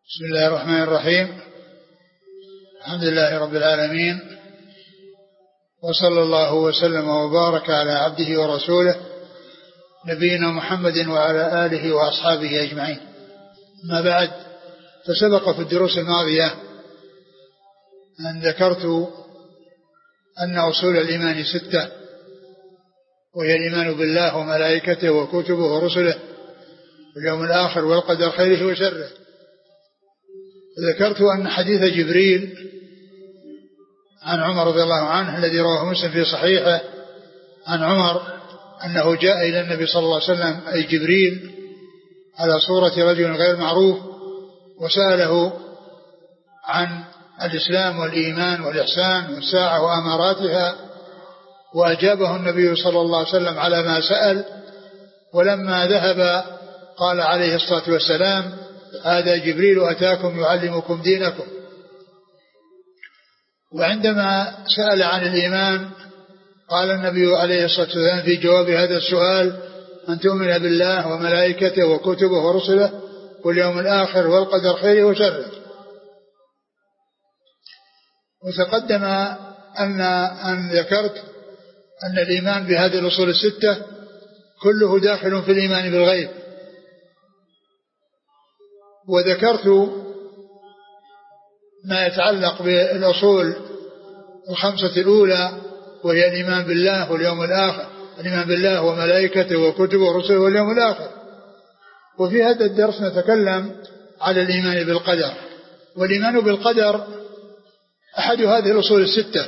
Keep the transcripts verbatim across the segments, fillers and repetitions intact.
بسم الله الرحمن الرحيم. الحمد لله رب العالمين، وصلى الله وسلم وبارك على عبده ورسوله نبينا محمد وعلى آله وأصحابه أجمعين. ما بعد، فسبق في الدروس الماضية أن ذكرت أن أصول الإيمان ستة، وهي الإيمان بالله وملائكته وكتبه ورسله واليوم الآخر والقدر خيره وشره. ذكرت أن حديث جبريل عن عمر رضي الله عنه الذي رواه مسلم في صحيحه عن عمر أنه جاء إلى النبي صلى الله عليه وسلم أي جبريل على صورة رجل غير معروف، وسأله عن الإسلام والإيمان والإحسان والساعة وأماراتها، وأجابه النبي صلى الله عليه وسلم على ما سأل. ولما ذهب قال عليه الصلاة والسلام: هذا جبريل أتاكم يعلمكم دينكم. وعندما سأل عن الإيمان قال النبي عليه الصلاة والسلام في جواب هذا السؤال: أن تؤمن بالله وملائكته وكتبه ورسله واليوم الآخر والقدر خيره وشره. وتقدم أن أن ذكرت أن الإيمان بهذه الأصول الستة كله داخل في الإيمان بالغيب. وذكرت ما يتعلق بالأصول الخمسة الأولى، وهي الإيمان بالله واليوم الآخر، الإيمان بالله وملائكته وكتبه ورسله واليوم الآخر. وفي هذا الدرس نتكلم على الإيمان بالقدر. والإيمان بالقدر أحد هذه الأصول الستة،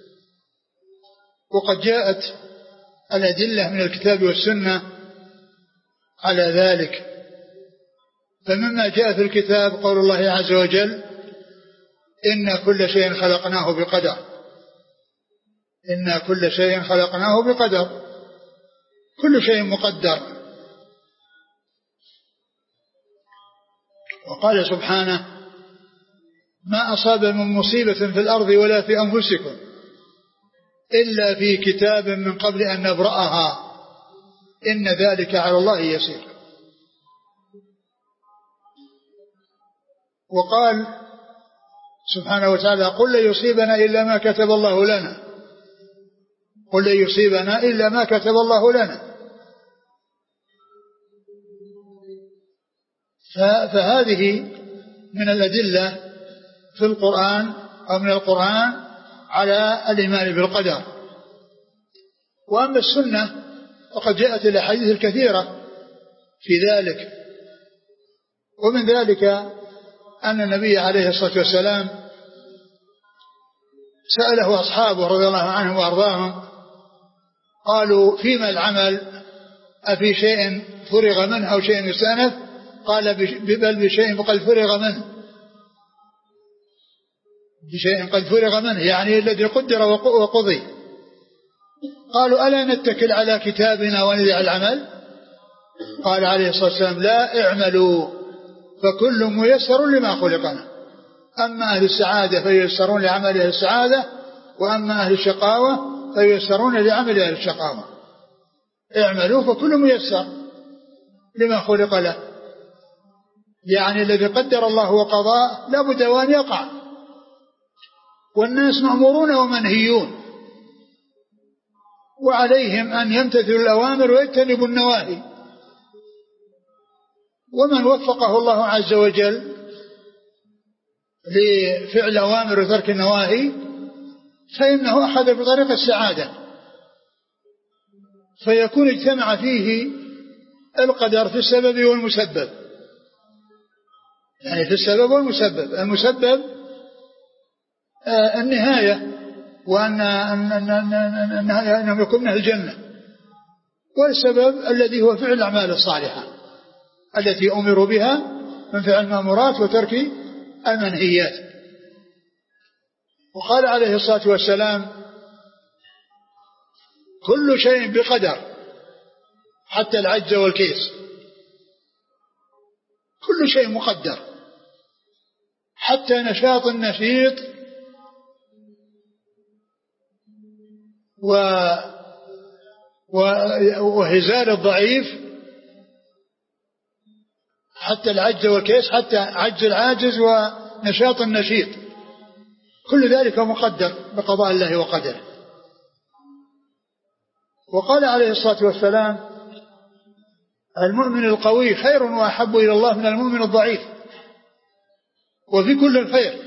وقد جاءت الأدلة من الكتاب والسنة على ذلك. فمما جاء في الكتاب قول الله عز وجل: إن كل شيء خلقناه بقدر. إن كل شيء خلقناه بقدر، كل شيء مقدر. وقال سبحانه: ما أصاب من مصيبة في الأرض ولا في أنفسكم إلا في كتاب من قبل أن نبرأها إن ذلك على الله يسير. وقال سبحانه وتعالى: قل لن يصيبنا إلا ما كتب الله لنا، قل لن يصيبنا إلا ما كتب الله لنا. فهذه من الأدلة في القرآن أو من القرآن على الإيمان بالقدر. وأما السنة وقد جاءت الأحاديث الكثيرة في ذلك. ومن ذلك أن النبي عليه الصلاة والسلام سأله أصحابه رضي الله عنهم وأرضاهم، قالوا: فيما العمل؟ أفي شيء فرغ منه أو شيء يستأنف؟ قال: بل بشيء قد فرغ منه، بشيء قد فرغ منه، يعني الذي قدر وقضي. قالوا: ألا نتكل على كتابنا وندع العمل؟ قال عليه الصلاة والسلام: لا، اعملوا فكل ميسر لما خلقنا. أما أهل السعادة فييسرون لعمل أهل السعادة، وأما أهل الشقاوة فييسرون لعمل أهل الشقاوة. اعملوا فكل ميسر لما خلق له، يعني الذي قدر الله وقضاه لا بد وأن يقع. والناس مأمورون ومنهيون، وعليهم أن يمتثلوا الأوامر ويجتنبوا النواهي. ومن وفقه الله عز وجل لفعل الأوامر وترك النواهي فإنه أخذ بطريق السعادة، فيكون اجتمع فيه القدر في السبب والمسبب، يعني في السبب والمسبب. المسبب آه النهاية، وأن أنهم يكون من الجنة، والسبب الذي هو فعل الأعمال الصالحة التي أمروا بها من فعل المأمورات وترك المنهيات. وقال عليه الصلاة والسلام: كل شيء بقدر حتى العجز والكيس، كل شيء مقدر، حتى نشاط النشيط و وهزال الضعيف، حتى العجز والكيس، حتى عجز العاجز ونشاط النشيط، كل ذلك مقدر بقضاء الله وقدره. وقال عليه الصلاة والسلام: المؤمن القوي خير وأحب إلى الله من المؤمن الضعيف، وفي كل الخير.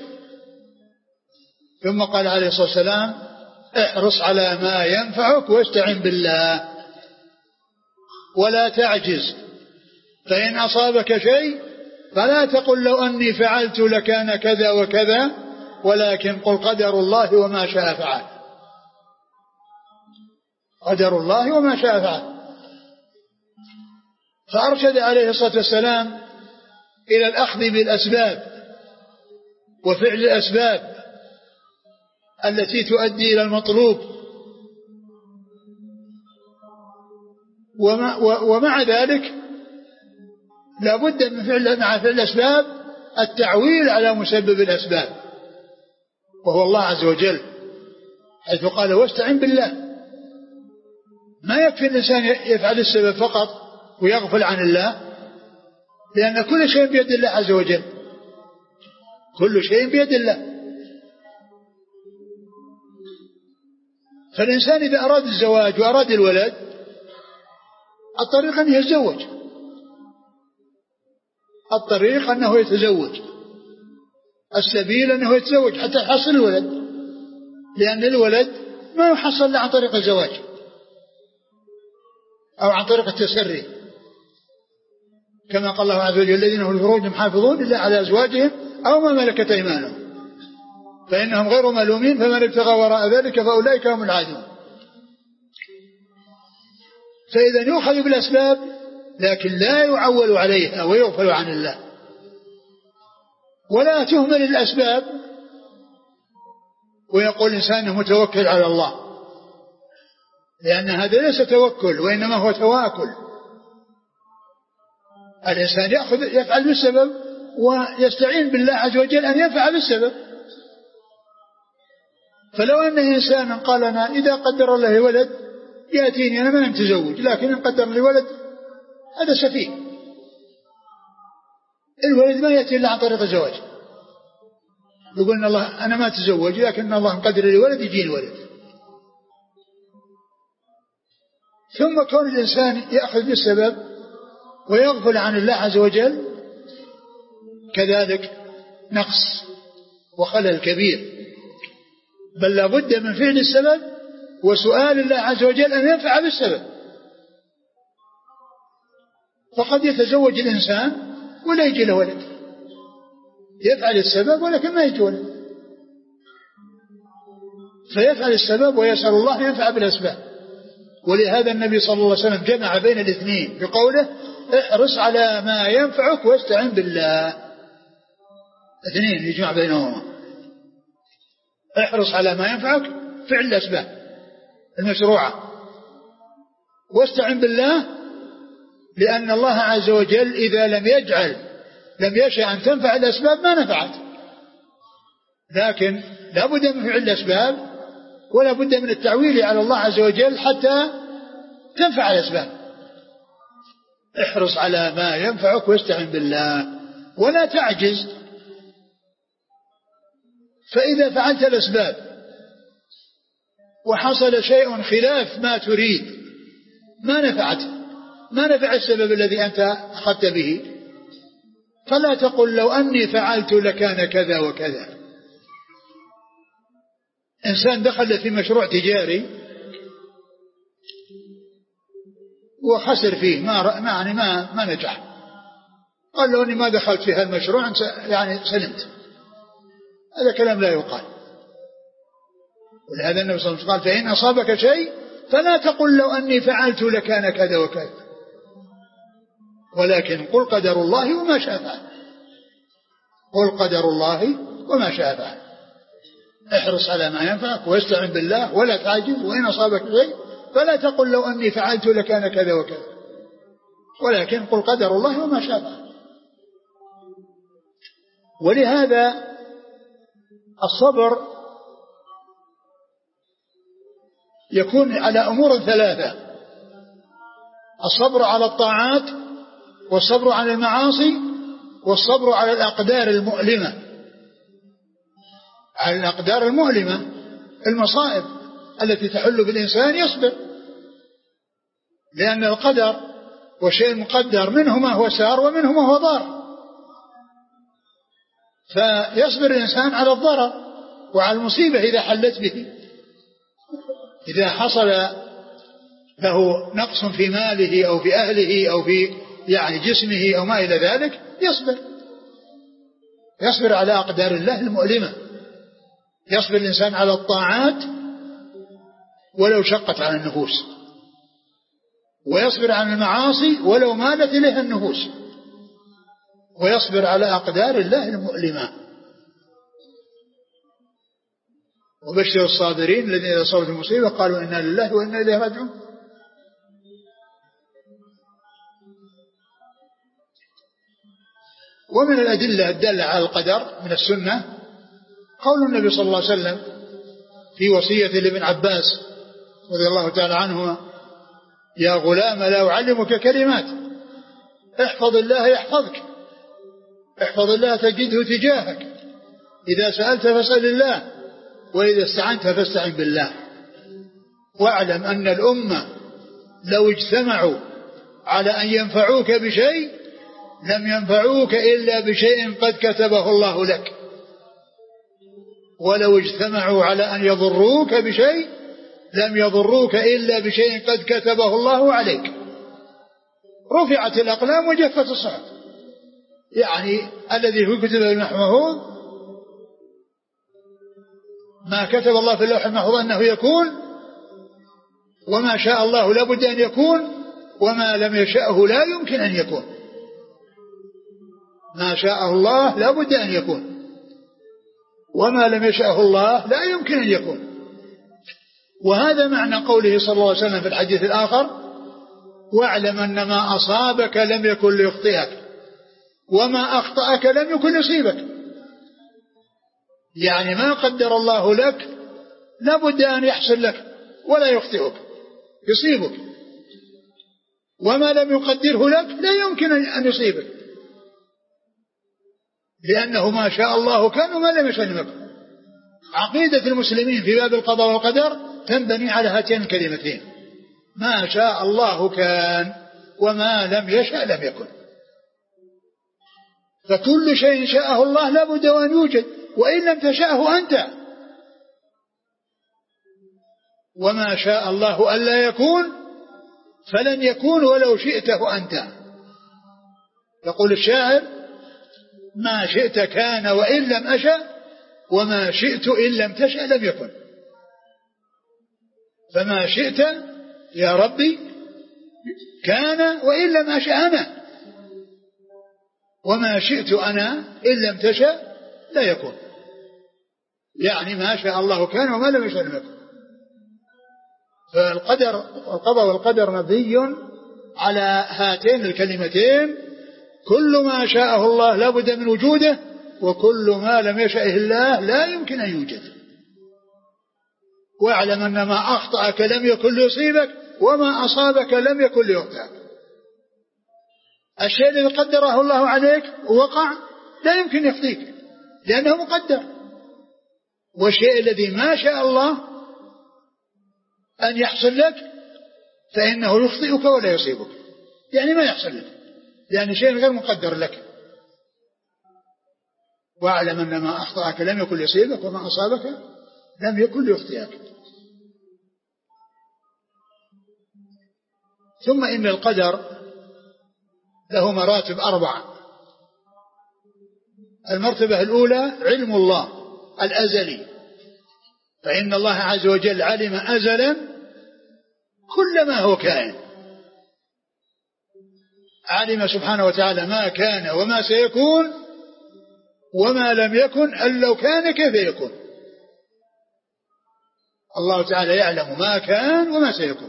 ثم قال عليه الصلاة والسلام: احرص على ما ينفعك واستعن بالله ولا تعجز، فإن أصابك شيء فلا تقل لو أني فعلت لكان كذا وكذا، ولكن قل قدر الله وما شاء فعل. قدر الله وما شاء فعل. فأرشد عليه الصلاة والسلام إلى الأخذ بالأسباب وفعل الأسباب التي تؤدي إلى المطلوب، ومع, ومع ذلك لا بد من فعل مع فعل الأسباب التعويل على مسبب الأسباب وهو الله عز وجل، حيث قال: واستعن بالله. ما يكفي الإنسان يفعل السبب فقط ويغفل عن الله، لأن كل شيء بيد الله عز وجل، كل شيء بيد الله. فالإنسان إذا أراد الزواج وأراد الولد، الطريق أنه يتزوج، الطريق أنه يتزوج، السبيل أنه يتزوج حتى يحصل الولد، لأن الولد ما يحصل إلا عن طريق الزواج أو عن طريق التسري، كما قال الله عز وجل: الذين هم لفروجهم حافظون إلا على أزواجهم أو ما ملكت أيمانهم فإنهم غير ملومين فمن ابتغى وراء ذلك فأولئك هم العادون. فإذا يؤخذ بالأسباب لكن لا يعول عليها ويغفل عن الله، ولا تهمل الأسباب ويقول الإنسان متوكل على الله، لأن هذا ليس توكل وإنما هو تواكل. الإنسان يأخذ يفعل بالسبب ويستعين بالله عز وجل أن يفعل بالسبب. فلو أن إنسانا قال: أنا إذا قدر الله ولد يأتيني، أنا ما متزوج، لكن إن قدر لي ولد، هذا سفيه. الولد ما يأتي إلا عن طريق الزواج، يقول إن الله أنا ما أتزوج لكن الله مقدر لي ولد يجيني ولد. ثم كون الإنسان يأخذ بالسبب ويغفل عن الله عز وجل كذلك نقص وخلل كبير، بل لا بد من فعل السبب وسؤال الله عز وجل أن ينفع بالسبب. فقد يتزوج الإنسان ولا يجي له ولد، يفعل السبب ولكن ما يجي ولد، فيفعل السبب ويسأل الله أن ينفع بالأسباب. ولهذا النبي صلى الله عليه وسلم جمع بين الاثنين بقوله: احرص على ما ينفعك واستعن بالله. اثنين يجمع بينهما، احرص على ما ينفعك فعل الأسباب المشروعة، واستعن بالله، لأن الله عز وجل إذا لم يجعل لم يشاء أن تنفع الأسباب ما نفعت، لكن لا بد من فعل الأسباب ولا بد من التعويل على الله عز وجل حتى تنفع الأسباب. احرص على ما ينفعك واستعن بالله ولا تعجز، فإذا فعلت الأسباب وحصل شيء خلاف ما تريد ما نفعت ما نفع السبب الذي أنت أخذت به، فلا تقل لو أني فعلت لكان كذا وكذا. إنسان دخل في مشروع تجاري وخسر فيه ما يعني ما ما نجح، قال له أني ما دخلت في هذا المشروع يعني سلمت. هذا كلام لا يقال. ولهذا النبي صلى الله عليه وسلم قال: فإن أصابك شيء فلا تقل لو أني فعلت لكان كذا وكذا، ولكن قل قدر الله وما شاء فعل. قل قدر الله وما شاء فعل. احرص على ما ينفعك واستعن بالله ولا تعجز، وإن أصابك شيء فلا تقل لو أني فعلت لكان كذا وكذا، ولكن قل قدر الله وما شاء فعل. ولهذا الصبر يكون على أمور ثلاثة: الصبر على الطاعات، والصبر على المعاصي، والصبر على الأقدار المؤلمة، على الأقدار المؤلمة، المصائب التي تحل بالإنسان يصبر، لأن القدر وشيء مقدر منه ما هو سار ومنه ما هو ضار، فيصبر الإنسان على الضرر وعلى المصيبة إذا حلت به، إذا حصل له نقص في ماله أو في أهله أو في يعني جسمه أو ما إلى ذلك يصبر، يصبر على أقدار الله المؤلمة، يصبر الإنسان على الطاعات ولو شقت على النفوس، ويصبر على المعاصي ولو مالت إليها النفوس، ويصبر على أقدار الله المؤلمة. وبشر الصابرين الذين إذا أصابت المصيبة قالوا إنا لله وإنا إليه راجعون. ومن الأدلة الدالة على القدر من السنة قول النبي صلى الله عليه وسلم في وصية لابن عباس رضي الله تعالى عنهما: يا غلام لا أعلمك كلمات احفظ الله يحفظك، احفظ الله تجده تجاهك، إذا سألت فاسأل الله، وإذا استعنت فاستعن بالله. واعلم أن الأمة لو اجتمعوا على أن ينفعوك بشيء لم ينفعوك إلا بشيء قد كتبه الله لك، ولو اجتمعوا على أن يضروك بشيء لم يضروك إلا بشيء قد كتبه الله عليك. رفعت الأقلام وجفت الصحف، يعني الذي هو كتب المحفوظ ما كتب الله في اللوح المحفوظ أنه يكون، وما شاء الله لابد أن يكون، وما لم يشأه لا يمكن أن يكون. ما شاء الله لابد أن يكون، وما لم يشأه الله لا يمكن أن يكون. وهذا معنى قوله صلى الله عليه وسلم في الحديث الآخر: واعلم أن ما أصابك لم يكن ليخطئك، وما أخطأك لم يكن يصيبك. يعني ما قدر الله لك لابد أن يحصل لك ولا يخطئك يصيبك، وما لم يقدره لك لا يمكن أن يصيبك، لأنه ما شاء الله كان وما لم يشأ لم يكن. عقيدة المسلمين في باب القضاء والقدر تنبني على هاتين الكلمتين: ما شاء الله كان وما لم يشأ لم يكن. فكل شيء شاءه الله لابد أن يوجد، وإن لم تشاءه أنت. وما شاء الله ألا يكون فلن يكون ولو شئته أنت. يقول الشاعر: ما شئت كان وإن لم أشأ، وما شئت إن لم تشأ لم يكن. فما شئت يا ربي كان وإن لم أشأ أنا، وما شئت أنا إن لم تشأ لا يكون. يعني ما شاء الله كان وما لم يشأ لم يكن. فالقدر القضاء والقدر مبني على هاتين الكلمتين: كل ما شاءه الله لا بد من وجوده، وكل ما لم يشأه الله لا يمكن أن يوجد. واعلم أن ما أخطأك لم يكن ليصيبك، وما أصابك لم يكن ليخطئك. الشيء الذي قدره الله عليك ووقع لا يمكن يخطئك لأنه مقدر، والشيء الذي ما شاء الله أن يحصل لك فإنه يخطئك ولا يصيبك، يعني ما يحصل لك يعني شيء غير مقدر لك. واعلم أن ما أخطأك لم يكن ليصيبك، وما أصابك لم يكن ليخطئك. ثم إن القدر له مراتب أربعة. المرتبة الأولى علم الله الأزلي، فإن الله عز وجل علم أزلا كل ما هو كائن، علم سبحانه وتعالى ما كان وما سيكون وما لم يكن أن لو كان كيف يكون. الله تعالى يعلم ما كان وما سيكون،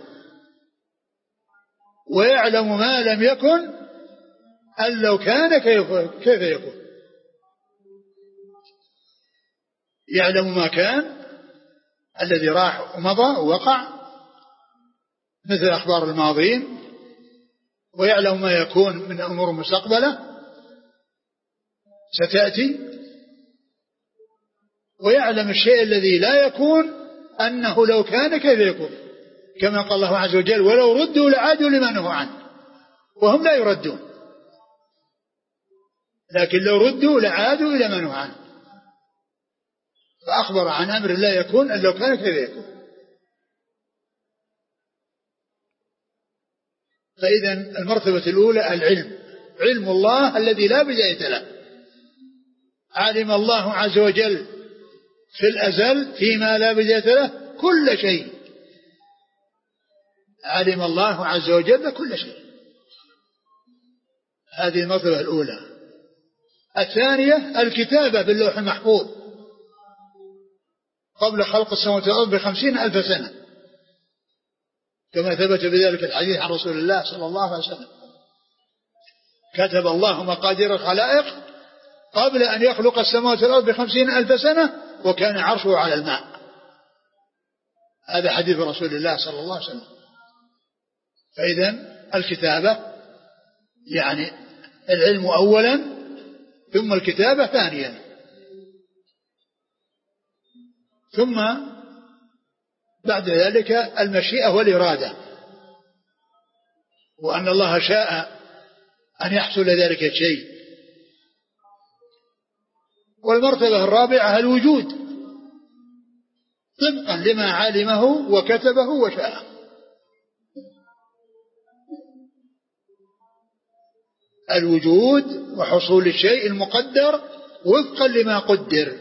ويعلم ما لم يكن أن لو كان كيف يكون. يعلم ما كان الذي راح ومضى ووقع مثل أخبار الماضين، ويعلم ما يكون من أمور مستقبلة، ستأتي، ويعلم الشيء الذي لا يكون أنه لو كان كيف يكون، كما قال الله عز وجل ولو ردوا لعادوا لما نهوا عنه، وهم لا يردون، لكن لو ردوا لعادوا إلى ما نهوا عنه، فأخبر عن أمر لا يكون أن لو كان كيف يكون. فإذا المرتبة الأولى العلم، علم الله الذي لا بداية له، علم الله عز وجل في الأزل فيما لا بداية له كل شيء، علم الله عز وجل كل شيء، هذه المرتبة الأولى. الثانية الكتابة باللوح المحفوظ قبل خلق السماوات والأرض بخمسين ألف سنة، كما ثبت بذلك الحديث عن رسول الله صلى الله عليه وسلم، كتب الله مقادير الخلائق قبل أن يخلق السماوات والأرض بخمسين ألف سنة وكان عرشه على الماء. هذا حديث رسول الله صلى الله عليه وسلم. فإذن الكتابة يعني العلم أولا ثم الكتابة ثانيا، ثم بعد ذلك المشيئة والإرادة، وأن الله شاء أن يحصل ذلك الشيء. والمرتبة الرابعة الوجود طبقا لما علمه وكتبه وشاءه. الوجود وحصول الشيء المقدر وفقا لما قدر،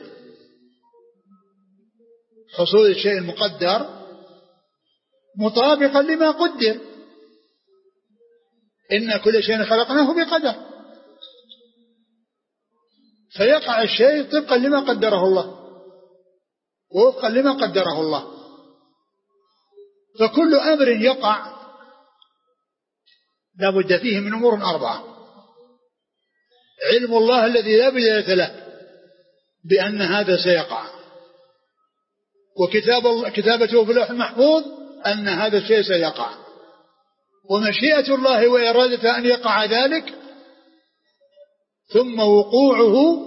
حصول الشيء المقدر مطابقا لما قدر، إن كل شيء خلقناه بقدر، فيقع الشيء طبقا لما قدره الله ووفقا لما قدره الله. فكل أمر يقع لا بد فيه من أمور أربعة: علم الله الذي لا بداية له بأن هذا سيقع، وكتاب الله كتابته في اللوح المحفوظ أن هذا الشيء سيقع، ومشيئة الله وإرادته أن يقع ذلك، ثم وقوعه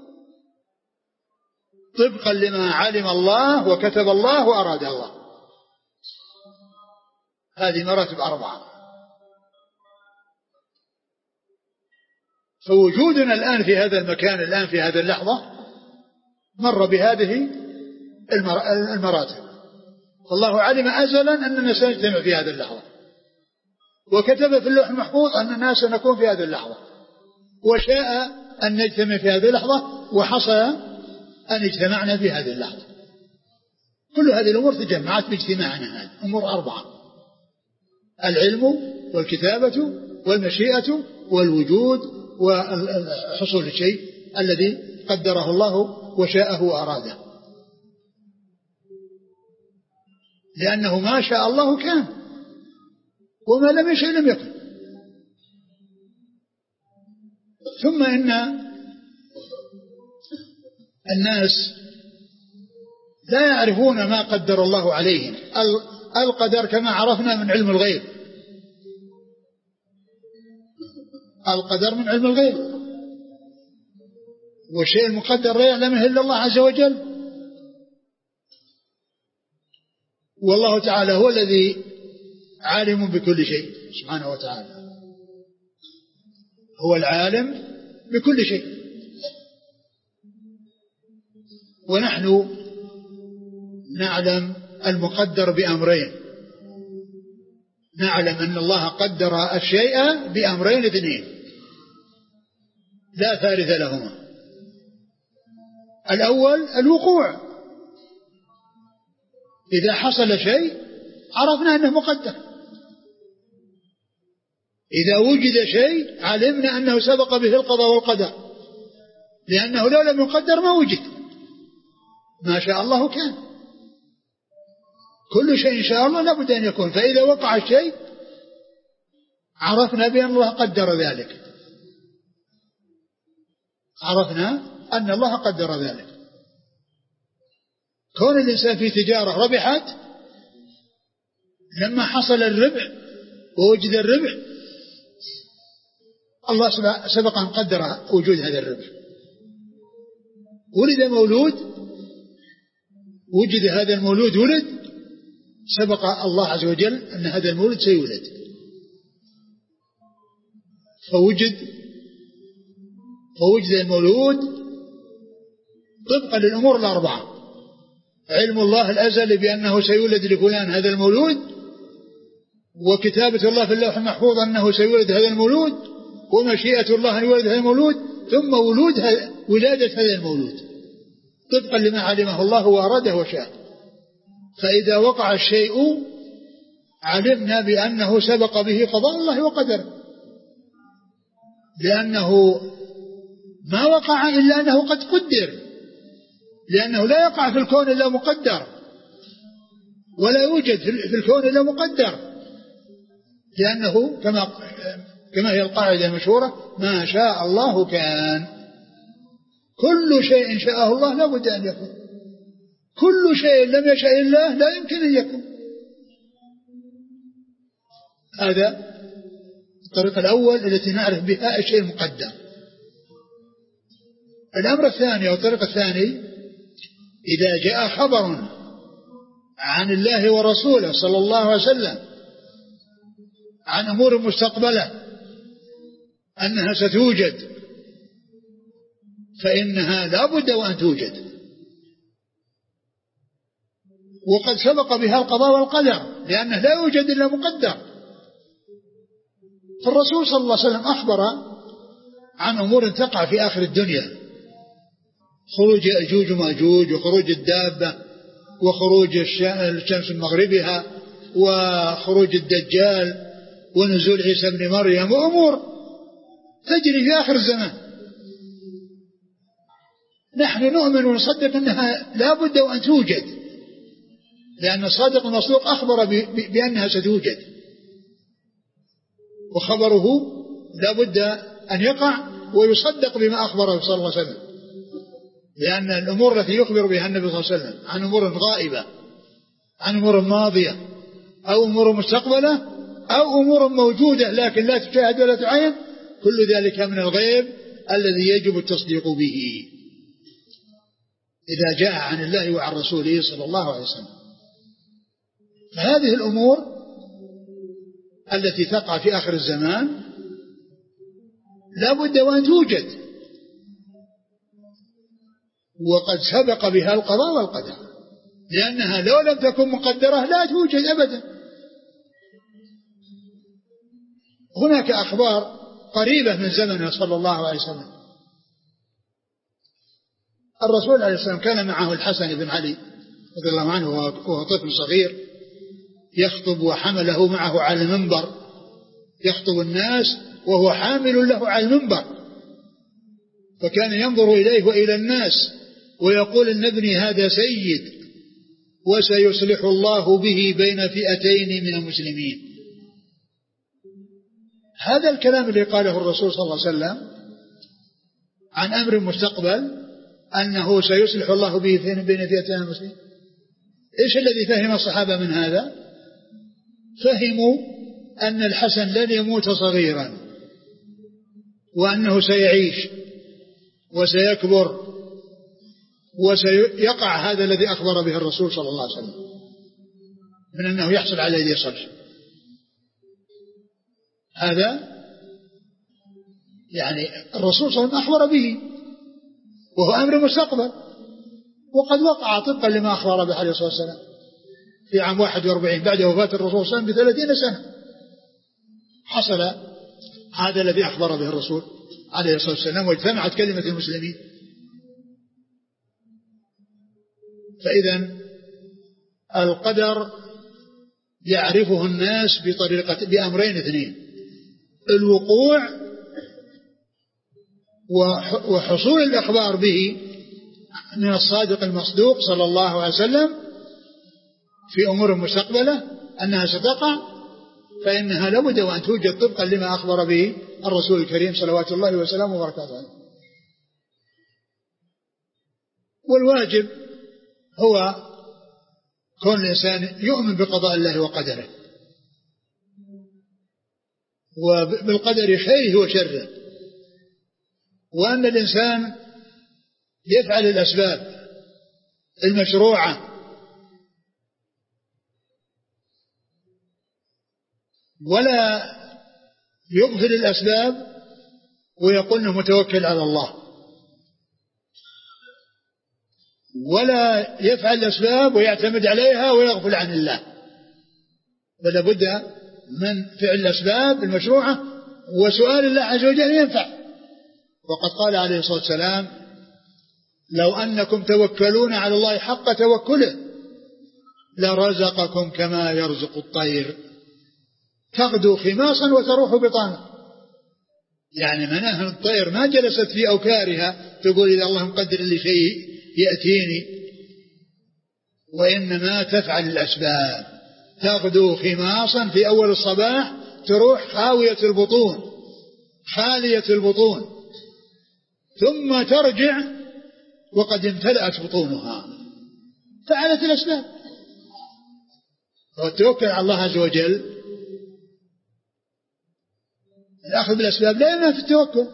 طبقا لما علم الله وكتب الله وأراد الله. هذه مراتب أربعة. فوجودنا الآن في هذا المكان الآن في هذه اللحظة مر بهذه المراتب. فالله علم أزلا أننا سنجتمع في هذه اللحظة، وكتب في اللوح المحفوظ أننا سنكون في هذه اللحظة، وشاء أن نجتمع في هذه اللحظة، وحصل أن اجتمعنا في هذه اللحظة. كل هذه الأمور تجمعت باجتماعنا. هذه أمور أربعة: العلم والكتابة والمشيئة والوجود وحصول الشيء الذي قدره الله وشاءه وأراده. لأنه ما شاء الله كان، وما لم يشاء لم يكن. ثم إن الناس لا يعرفون ما قدر الله عليهم. القدر كما عرفنا من علم الغيب، القدر من علم الغيب، والشيء المقدر لا يعلمه إلا الله عز وجل. والله تعالى هو الذي عالم بكل شيء سبحانه وتعالى، هو العالم بكل شيء. ونحن نعلم المقدر بأمرين: نعلم أن الله قدر الشيء بأمرين اثنين لا ثالث لهما. الأول الوقوع، إذا حصل شيء عرفنا أنه مقدر. إذا وجد شيء علمنا أنه سبق به القضاء والقدر، لأنه لو لم يقدر ما وجد. ما شاء الله كان، كل شيء إن شاء الله لابد أن يكون. فإذا وقع الشيء عرفنا بأن الله قدر ذلك، عرفنا أن الله قدر ذلك. كون الإنسان في تجارة ربحت، لما حصل الربح ووجد الربح الله سبق أن قدر وجود هذا الربح، ولد مولود، وجد هذا المولود ولد، سبق الله عز وجل أن هذا المولود سيولد، فوجد فوجد المولود طبقا للأمور الأربعة: علم الله الأزلي بأنه سيولد لفلان هذا المولود، وكتابة الله في اللوح المحفوظ أنه سيولد هذا المولود، ومشيئة الله أن يولد هذا المولود، ثم ولود ولادة هذا المولود طبقا لما علمه الله وأراده وشاء. فإذا وقع الشيء علمنا بأنه سبق به قضاء الله وقدره، لأنه ما وقع إلا أنه قد قدر، لأنه لا يقع في الكون إلا مقدر، ولا يوجد في الكون إلا مقدر، لأنه كما كما هي القاعدة المشهورة: ما شاء الله كان. كل شيء شاءه الله لا بد أن يكون، كل شيء لم يشاء الله لا يمكن أن يكون. هذا الطريق الأول التي نعرف بها الشيء المقدر. الأمر الثاني أو الطريق الثاني: إذا جاء خبر عن الله ورسوله صلى الله عليه وسلم عن أمور مستقبلة أنها ستوجد، فإنها لا بد وأن توجد، وقد سبق بها القضاء والقدر، لأنه لا يوجد إلا مقدر. فالرسول صلى الله عليه وسلم أخبر عن أمور تقع في آخر الدنيا: خروج يأجوج ومأجوج، وخروج الدابة، وخروج الشمس من مغربها، وخروج الدجال، ونزول عيسى بن مريم، وأمور تجري في آخر الزمان. نحن نؤمن ونصدق أنها لا بد وأن توجد، لأن الصادق المصدوق أخبر بأنها ستوجد، وخبره لا بد أن يقع ويصدق بما أخبره صلى الله عليه وسلم، لأن الأمور التي يخبر بها النبي صلى الله عليه وسلم عن أمور غائبة، عن أمور ماضية، أو أمور مستقبلة، أو أمور موجودة لكن لا تشاهد ولا تعين، كل ذلك من الغيب الذي يجب التصديق به إذا جاء عن الله وعن رسوله صلى الله عليه وسلم. فهذه الأمور التي تقع في آخر الزمان لا بد وأن توجد، وقد سبق بها القضاء والقدر، لأنها لو لم تكن مقدرة لا توجد أبدا. هناك أخبار قريبة من زمنه صلى الله عليه وسلم. الرسول عليه السلام كان معه الحسن بن علي رضي الله عنه وهو طفل صغير يخطب، وحمله معه على المنبر يخطب الناس وهو حامل له على المنبر، فكان ينظر إليه وإلى الناس ويقول: إن ابني هذا سيد وسيصلح الله به بين فئتين من المسلمين. هذا الكلام اللي قاله الرسول صلى الله عليه وسلم عن أمر مستقبل أنه سيصلح الله به بين فئتين من المسلمين، إيش الذي فهم الصحابة من هذا؟ فهموا أن الحسن لن يموت صغيرا، وأنه سيعيش وسيكبر وسيقع هذا الذي أخبر به الرسول صلى الله عليه وسلم من أنه يحصل على يدي صلح. هذا يعني الرسول صلى الله عليه وسلم أخبر به وهو أمر مستقبل، وقد وقع طبقا لما أخبر به عليه الصلاة والسلام في عام واحد وأربعين بعد وفاة الرسول صلى الله عليه وسلم بثلاثين سنة حصل هذا الذي أخبر به الرسول عليه الصلاة والسلام، واجتمعت كلمة المسلمين. فإذا القدر يعرفه الناس بطريقة بأمرين اثنين: الوقوع وحصول الإخبار به من الصادق المصدوق صلى الله عليه وسلم في أمور مستقبلة أنها ستقع، فإنها لابد وأن توجد طبقا لما أخبر به الرسول الكريم صلوات الله وسلامه وبركاته عليه. والواجب هو كون الإنسان يؤمن بقضاء الله وقدره، وبالقدر خيره وشره، وأن الإنسان يفعل الأسباب المشروعة ولا يغفل الأسباب ويقول انه متوكل على الله، ولا يفعل الأسباب ويعتمد عليها ويغفل عن الله، بل بد من فعل الأسباب المشروعة وسؤال الله عز وجل ينفع. وقد قال عليه الصلاة والسلام: لو أنكم توكلون على الله حق توكله لرزقكم كما يرزق الطير تغدو خماصا وتروح بطانا. يعني مناها الطير ما جلست في أوكارها تقول إذا الله مقدر لي شيء يأتيني، وإنما تفعل الأسباب، تغدو خماصا في أول الصباح تروح خاوية البطون خالية البطون، ثم ترجع وقد امتلأت بطونها، فعلت الأسباب. والتوكل على الله عز وجل الأخذ بالأسباب لا ينافي التوكل،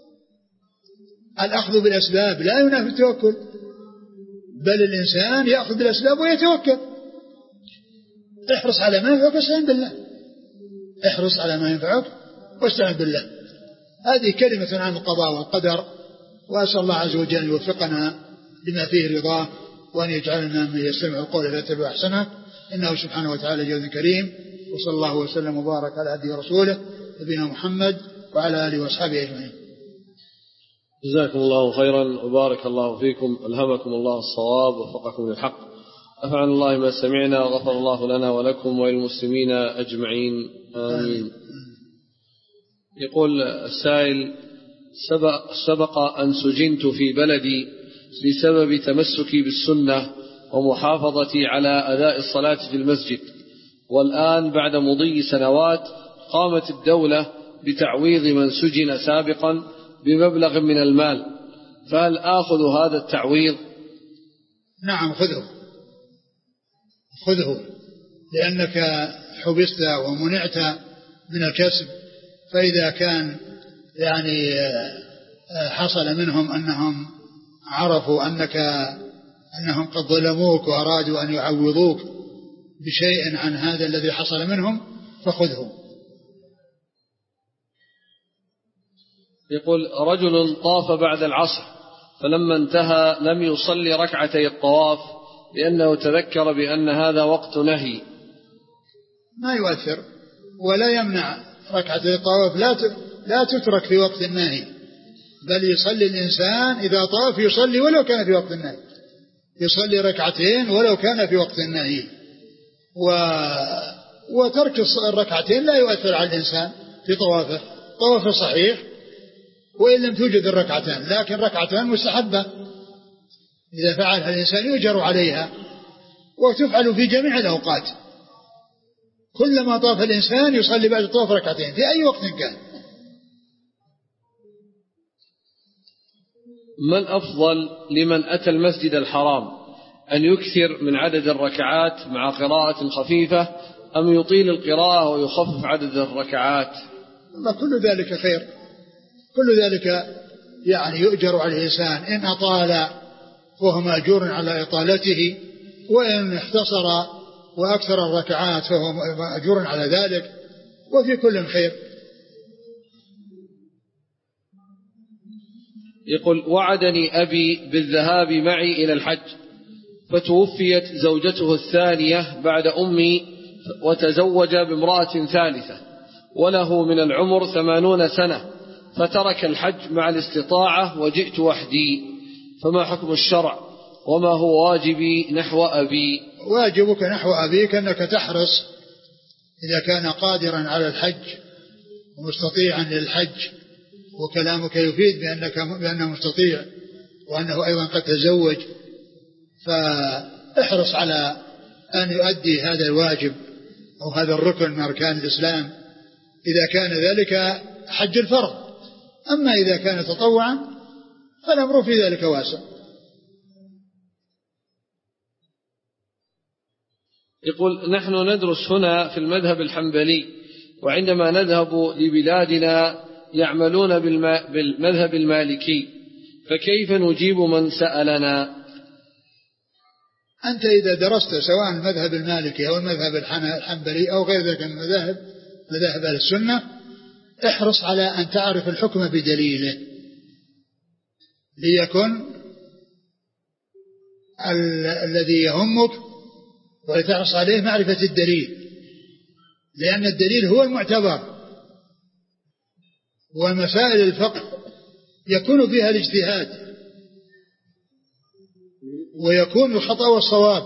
الأخذ بالأسباب لا ينافي التوكل، بل الإنسان يأخذ بالأسباب ويتوكل. احرص على ما ينفعك واستعن بالله، احرص على ما ينفعك واستعن بالله. هذه كلمة عن القضاء والقدر، وأسأل الله عز وجل أن يوفقنا لما فيه رضاه، وأن يجعلنا من يستمع القول فيتبع أحسنه، إنه سبحانه وتعالى جل كريم. وصلى الله وسلم وبارك على عبده ورسوله نبينا محمد وعلى آله وأصحابه أجمعين. جزاكم الله خيرا وبارك الله فيكم، ألهمكم الله الصواب ووفقكم للحق، نفعنا الله ما سمعنا وغفر الله لنا ولكم وللمسلمين أجمعين، آمين. يقول السائل: سبق, سبق أن سجنت في بلدي بسبب تمسكي بالسنة ومحافظتي على أداء الصلاة في المسجد، والآن بعد مضي سنوات قامت الدولة بتعويض من سجن سابقا بمبلغ من المال، فهل آخذ هذا التعويض؟ نعم خذه خذه لأنك حبست ومنعت من الكسب، فإذا كان يعني حصل منهم أنهم عرفوا أنك أنهم قد ظلموك وأرادوا أن يعوضوك بشيء عن هذا الذي حصل منهم فخذه. يقول: رجل طاف بعد العصر فلما انتهى لم يصلي ركعتي الطواف لأنه تذكر بأن هذا وقت نهي. ما يؤثر ولا يمنع، ركعتي الطواف لا لا تترك في وقت النهي، بل يصلي الإنسان إذا طاف يصلي ولو كان في وقت النهي، يصلي ركعتين ولو كان في وقت النهي. و... وترك الركعتين لا يؤثر على الإنسان في طوافه، طوافه صحيح وإن لم توجد الركعتان، لكن ركعتان مستحبة إذا فعلها الإنسان يؤجر عليها، وتفعل في جميع الأوقات، كلما طاف الإنسان يصلي بعد الطواف ركعتين في أي وقت كان. ما الأفضل لمن أتى المسجد الحرام، أن يكثر من عدد الركعات مع قراءة خفيفة أم يطيل القراءة ويخفف عدد الركعات؟ ما كل ذلك خير، كل ذلك يعني يؤجر على الإنسان، إن أطال فهو مأجور على إطالته، وإن اختصر وأكثر الركعات فهو مأجور على ذلك، وفي كل خير. يقول: وعدني أبي بالذهاب معي إلى الحج، فتوفيت زوجته الثانية بعد أمي وتزوج بامرأة ثالثة وله من العمر ثمانون سنة، فترك الحج مع الاستطاعة وجئت وحدي، فما حكم الشرع وما هو واجبي نحو أبي؟ واجبك نحو أبيك أنك تحرص إذا كان قادرا على الحج ومستطيعا للحج، وكلامك يفيد بأنك بأنه مستطيع وأنه أيضا قد تزوج، فاحرص على أن يؤدي هذا الواجب أو هذا الركن من أركان الإسلام إذا كان ذلك حج الفرض. أما إذا كان تطوعا فالأمر في ذلك واسع. يقول: نحن ندرس هنا في المذهب الحنبلي، وعندما نذهب لبلادنا يعملون بالمذهب المالكي، فكيف نجيب من سألنا؟ أنت إذا درست سواء المذهب المالكي أو المذهب الحنبلي أو غير ذلك من المذاهب مذاهب أهل السنة احرص على أن تعرف الحكم بدليله ليكن ال- الذي يهمك وتحرص عليه معرفة الدليل، لأن الدليل هو المعتبر، ومسائل الفقه يكون فيها الاجتهاد ويكون الخطأ والصواب،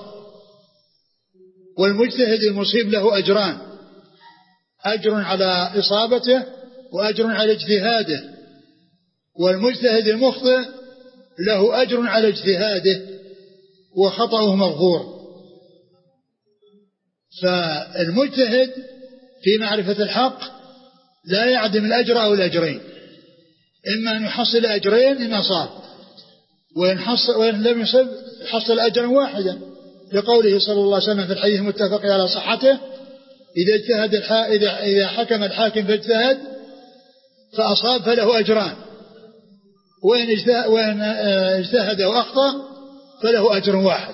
والمجتهد المصيب له أجران، أجر على إصابته وأجر على اجتهاده، والمجتهد المخطئ له أجر على اجتهاده وخطأه مغفور. فالمجتهد في معرفة الحق لا يعدم الأجر أو الأجرين، إما أن يحصل أجرين إن أصاب، وإن, وإن لم يصب حصل أجرا واحدا، لقوله صلى الله عليه وسلم في الحديث المتفق على صحته: إذا اجتهد الحا... إذا... إذا حكم الحاكم فاجتهد فأصاب فله أجران، وإن اجتهد, وإن اجتهد وأخطأ فله أجر واحد.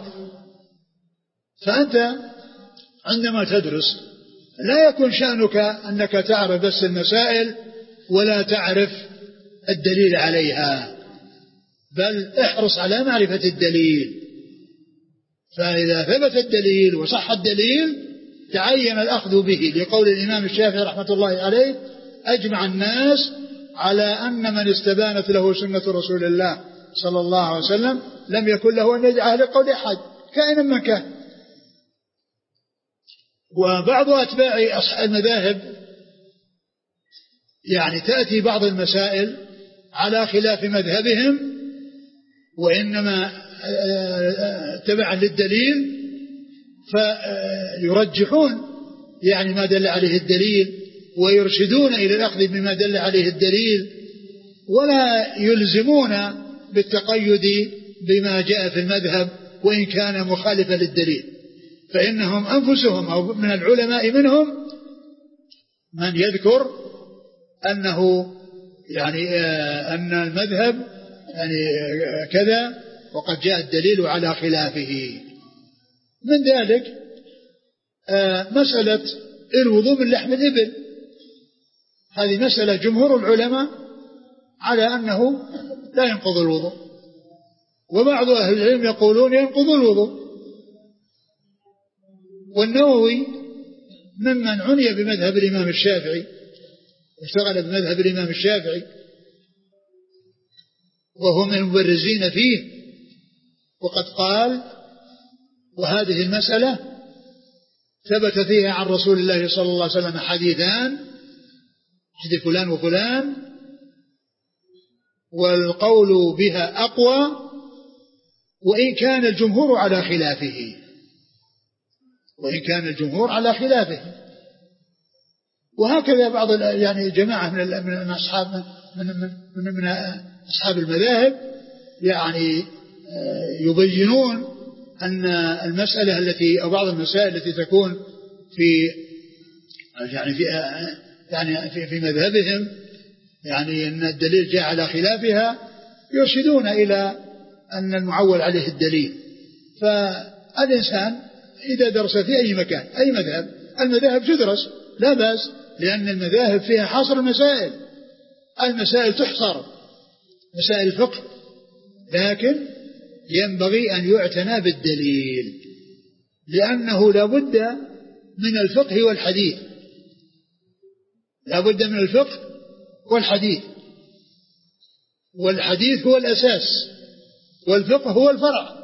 فأنت عندما تدرس لا يكون شأنك أنك تعرف بس المسائل ولا تعرف الدليل عليها، بل احرص على معرفة الدليل، فإذا ثبت الدليل وصح الدليل تعين الأخذ به، لقول الإمام الشافعي رحمة الله عليه: أجمع الناس على أن من استبانت له سنة رسول الله صلى الله عليه وسلم لم يكن له أن يدعى لقول أحد كائنا من كان. وبعض أتباع أصحاب المذاهب يعني تأتي بعض المسائل على خلاف مذهبهم، وإنما تبعا للدليل فيرجحون يعني ما دل عليه الدليل ويرشدون إلى الأخذ بما دل عليه الدليل، ولا يلزمون بالتقيد بما جاء في المذهب وإن كان مخالفا للدليل، فإنهم أنفسهم أو من العلماء منهم من يذكر أنه يعني أن المذهب يعني كذا وقد جاء الدليل على خلافه. من ذلك مسألة الوضوء من لحم الإبل، هذه مسألة جمهور العلماء على أنه لا ينقض الوضوء، وبعض أهل العلم يقولون ينقض الوضوء. والنووي ممن عني بمذهب الإمام الشافعي اشتغل بمذهب الإمام الشافعي وهو من المبرزين فيه، وقد قال: وهذه المسألة ثبت فيها عن رسول الله صلى الله عليه وسلم حديثان، حديث فلان وفلان، والقول بها أقوى وإن كان الجمهور على خلافه وإن كان الجمهور على خلافه. وهكذا بعض يعني جماعة من من أصحاب من من من أصحاب المذاهب يعني يبينون أن المسألة التي أو بعض المسائل التي تكون في يعني في يعني في, في مذهبهم يعني أن الدليل جاء على خلافها، يرشدون إلى أن المعول عليه الدليل. فالإنسان إذا درس في أي مكان أي مذهب، المذاهب تدرس لا بأس، لأن المذاهب فيها حصر المسائل، المسائل تحصر مسائل الفقه، لكن ينبغي أن يعتنى بالدليل، لأنه لا بد من الفقه والحديث، لا بد من الفقه والحديث، والحديث هو الأساس والفقه هو الفرع.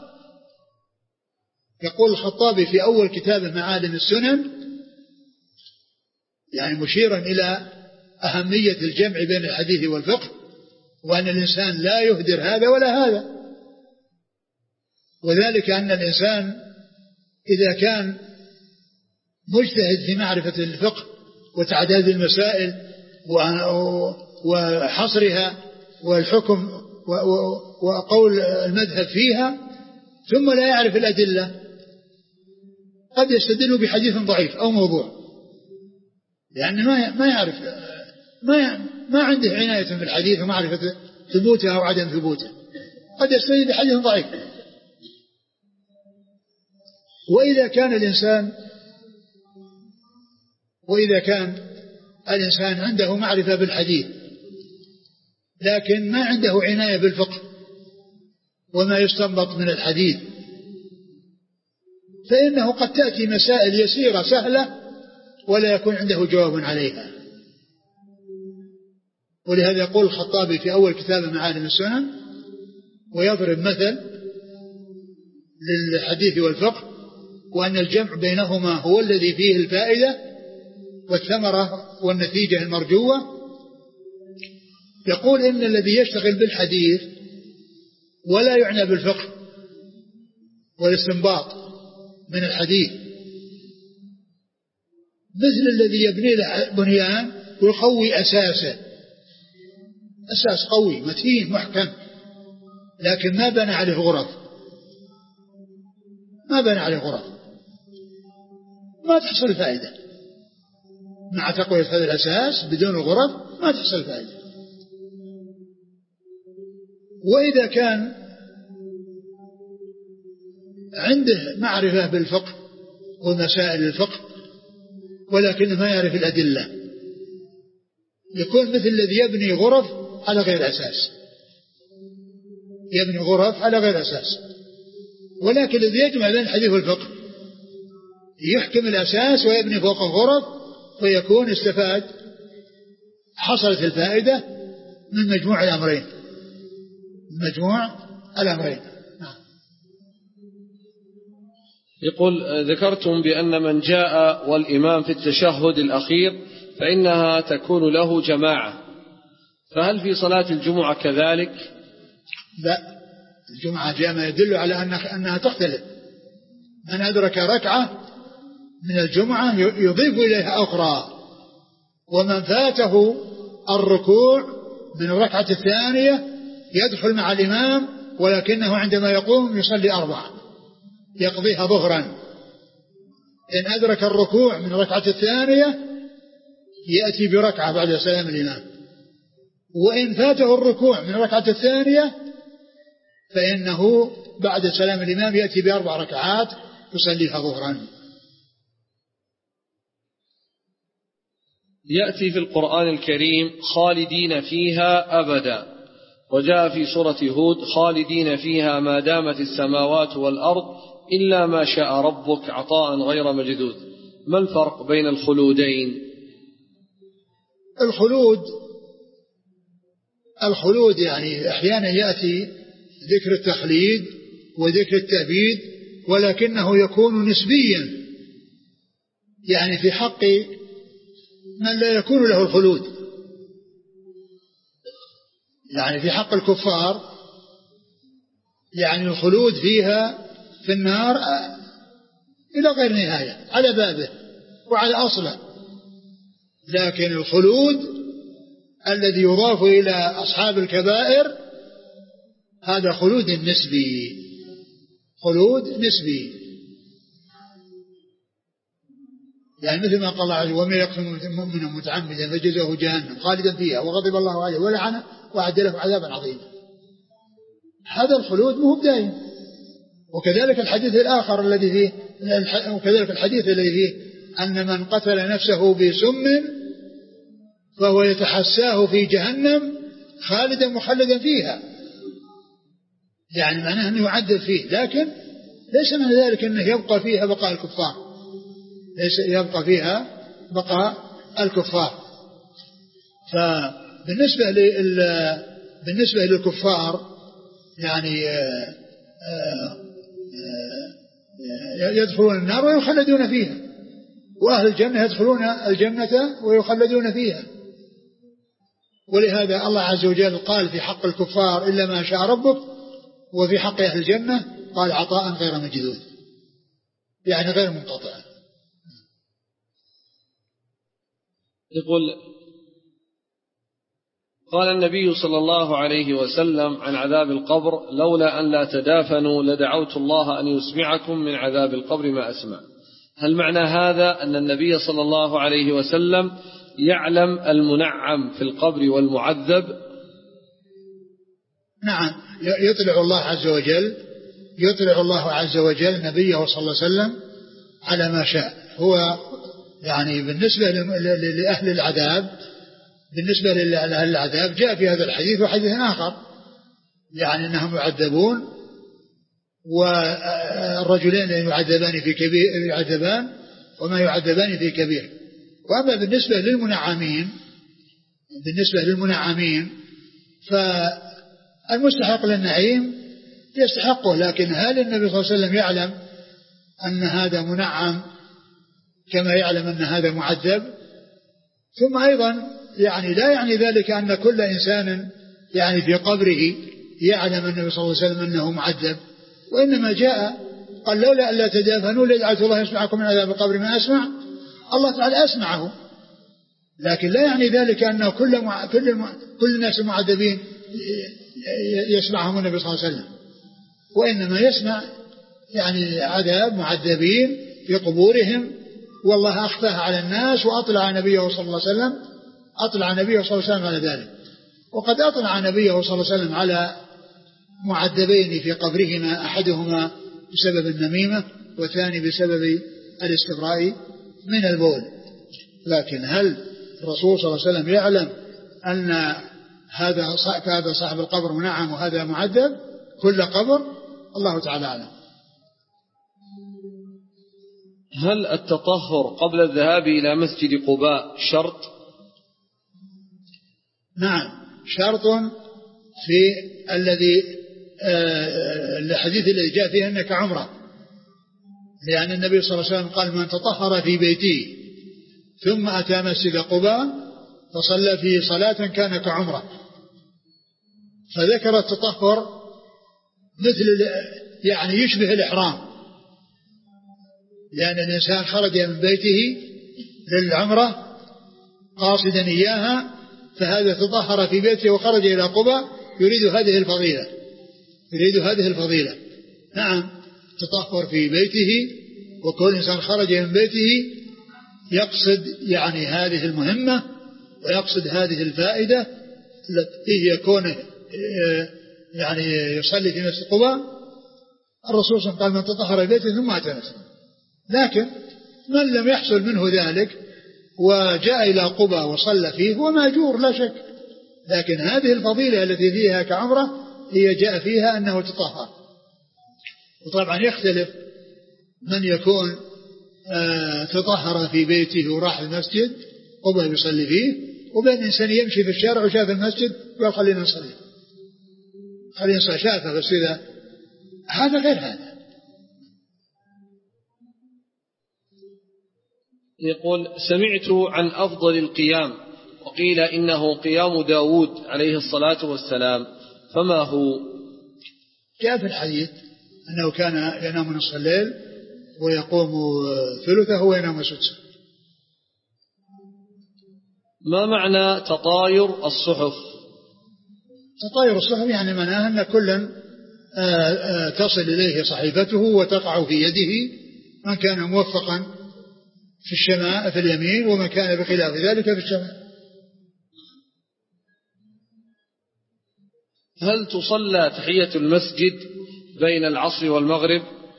يقول الخطابي في أول كتابه معالم السنن يعني مشيرا إلى أهمية الجمع بين الحديث والفقه، وأن الإنسان لا يهدر هذا ولا هذا، وذلك أن الإنسان إذا كان مجتهد في معرفة الفقه وتعداد المسائل وحصرها والحكم وقول المذهب فيها ثم لا يعرف الأدلة، قد يستدل بحديث ضعيف أو موضوع، لأنه ما يعرف ما ما عنده عناية بالحديث ومعرفة ثبوته أو عدم ثبوته، قد يستدل بحديث ضعيف. وإذا كان الإنسان وإذا كان الإنسان عنده معرفة بالحديث لكن ما عنده عناية بالفقه وما يستنبط من الحديث، فإنه قد تأتي مسائل يسيرة سهلة ولا يكون عنده جواب عليها. ولهذا يقول الخطابي في أول كتاب معالم السنن ويضرب مثل للحديث والفقه، وأن الجمع بينهما هو الذي فيه الفائدة والثمرة والنتيجة المرجوة. يقول إن الذي يشتغل بالحديث ولا يعنى بالفقه والاستنباط من الحديث مثل الذي يبني له بنيان ويقوي أساسه، أساس قوي متين محكم لكن ما بنى عليه غرف، ما بنى عليه غرف، ما تحصل فائدة مع تقوية هذا الأساس بدون غرف، ما تحصل فائدة. وإذا كان عنده معرفة بالفقه ومسائل الفقه ولكن ما يعرف الأدلة، يكون مثل الذي يبني غرف على غير أساس، يبني غرف على غير أساس. ولكن الذي يجمع بين الحديث والفقه يحكم الأساس ويبني فوق الغرف، فيكون استفاد، حصلت الفائدة من مجموع الأمرين، مجموع الأمرين. يقول ذكرتم بأن من جاء والإمام في التشهد الأخير فإنها تكون له جماعة، فهل في صلاة الجمعة كذلك؟ لا، الجمعة جاء ما يدل على أنها تختلف. من أدرك ركعة من الجمعة يضيف إليها أخرى، ومن فاته الركوع من الركعة الثانية يدخل مع الإمام، ولكنه عندما يقوم يصلي أربعة يقضيها ظهرا. إن أدرك الركوع من الركعة الثانية يأتي بركعة بعد سلام الإمام، وإن فاته الركوع من الركعة الثانية فإنه بعد سلام الإمام يأتي بأربع ركعات يصليها ظهرا. يأتي في القرآن الكريم خالدين فيها أبدا، وجاء في سورة هود خالدين فيها ما دامت السماوات والأرض إلا ما شاء ربك عطاء غير مجدود. ما الفرق بين الخلودين؟ الخلود الخلود يعني أحيانا يأتي ذكر التخليد وذكر التأبيد، ولكنه يكون نسبيا، يعني في حق من لا يكون له الخلود، يعني في حق الكفار يعني الخلود فيها في النار إلى غير نهاية على بابه وعلى أصله. لكن الخلود الذي يضاف إلى أصحاب الكبائر هذا خلود نسبي، خلود نسبي، يعني مثل ما قال الله عز وجل ومن يقتل مؤمنا متعمدا فجزاؤه جهنم خالدا فيها وغضب الله عليه ولعنه وأعد له عذابا عظيما. هذا الخلود مو بدايم. وكذلك الحديث الآخر الذي فيه وكذلك الحديث الذي فيه أن من قتل نفسه بسم فهو يتحساه في جهنم خالدا مخلدا فيها، يعني معناه أنه يعذب فيه، لكن ليس من ذلك أنه يبقى فيها بقاء الكفار، ليس يبقى فيها بقاء الكفار. فبالنسبة لل بالنسبة للكفار يعني يدخلون النار ويخلدون فيها، وأهل الجنة يدخلون الجنة ويخلدون فيها. ولهذا الله عز وجل قال في حق الكفار إلا ما شاء ربك، وفي حق أهل الجنة قال عطاء غير مجدود، يعني غير منقطع. يقول قال النبي صلى الله عليه وسلم عن عذاب القبر لولا أن لا تدافنوا لدعوت الله أن يسمعكم من عذاب القبر ما أسمع. هل معنى هذا أن النبي صلى الله عليه وسلم يعلم المنعم في القبر والمعذب؟ نعم يطلع الله عز وجل يطلع الله عز وجل نبيه صلى الله عليه وسلم على ما شاء. هو يعني بالنسبة لأهل العذاب بالنسبة لأهل العذاب جاء في هذا الحديث وحديث آخر يعني أنهم يعذبون والرجلين يعذبان في كبير يعذبان وما يعذبان في كبير. وأما بالنسبة للمنعمين بالنسبة للمنعمين فالمستحق للنعيم يستحقه، لكن هل النبي صلى الله عليه وسلم يعلم أن هذا منعم كما يعلم أن هذا معذب؟ ثم أيضا يعني لا يعني ذلك أن كل إنسان يعني في قبره يعلم النبي صلى الله عليه وسلم أنه معذب، وإنما جاء قال لولا ألا تدافنوا لجعلت الله يسمعكم من عذاب القبر ما أسمع. الله تعالى أسمعه، لكن لا يعني ذلك أن كل مع... كل مع... كل الناس المعذبين يسمعهم النبي صلى الله عليه وسلم، وإنما يسمع يعني عذاب معذبين في قبورهم، والله أخفاها على الناس وأطلع نبيه صلى الله عليه وسلم أطلع نبيه صلى الله عليه وسلم على ذلك. وقد أطلع نبيه صلى الله عليه وسلم على معذبين في قبرهما، أحدهما بسبب النميمة والثاني بسبب الاستبراء من البول. لكن هل الرسول صلى الله عليه وسلم يعلم أن هذا هذا صاحب القبر منعم وهذا معذب كل قبر؟ الله تعالى أعلم. هل التطهر قبل الذهاب إلى مسجد قباء شرط؟ نعم شرط في الذي آه الحديث الذي جاء فيه أنك عمره، لأن النبي صلى الله عليه وسلم قال من تطهر في بيته ثم أتى مسجد قباء فصلى فيه صلاة كان كعمره. فذكر التطهر مثل يعني يشبه الإحرام، لأن الإنسان خرج من بيته للعمرة قاصدا إياها، فهذا تطهر في بيته وخرج إلى قباء يريد هذه الفضيلة يريد هذه الفضيلة. نعم تطهر في بيته، وكل إنسان خرج من بيته يقصد يعني هذه المهمة ويقصد هذه الفائدة التي هي كونه يعني يصلي في مسجد قباء. الرسول صلى الله عليه وسلم قال من تطهر في بيته ثم أتى مسجد. لكن من لم يحصل منه ذلك وجاء إلى قباء وصلى فيه هو ماجور لا شك، لكن هذه الفضيلة التي فيها كعمرة هي جاء فيها أنه تطهر. وطبعا يختلف من يكون آه تطهر في بيته وراح المسجد قباء يصلي فيه، وبين إنسان يمشي في الشارع وشاف المسجد وقال خلينا نصلي خلينا نصلي شافه بس إذا هذا غير هذا. يقول سمعت عن أفضل القيام وقيل إنه قيام داود عليه الصلاة والسلام، فما هو؟ جاء في الحديث أنه كان ينام نصف الليل ويقوم ثلثه وينام سدسه. ما معنى تطاير الصحف؟ تطاير الصحف يعني معناها أن كلا تصل إليه صحيفته وتقع في يده، من كان موفقا في الشمال في اليمين ومن كان بخلاف ذلك في الشمال. هل تصلى تحية المسجد بين العصر والمغرب؟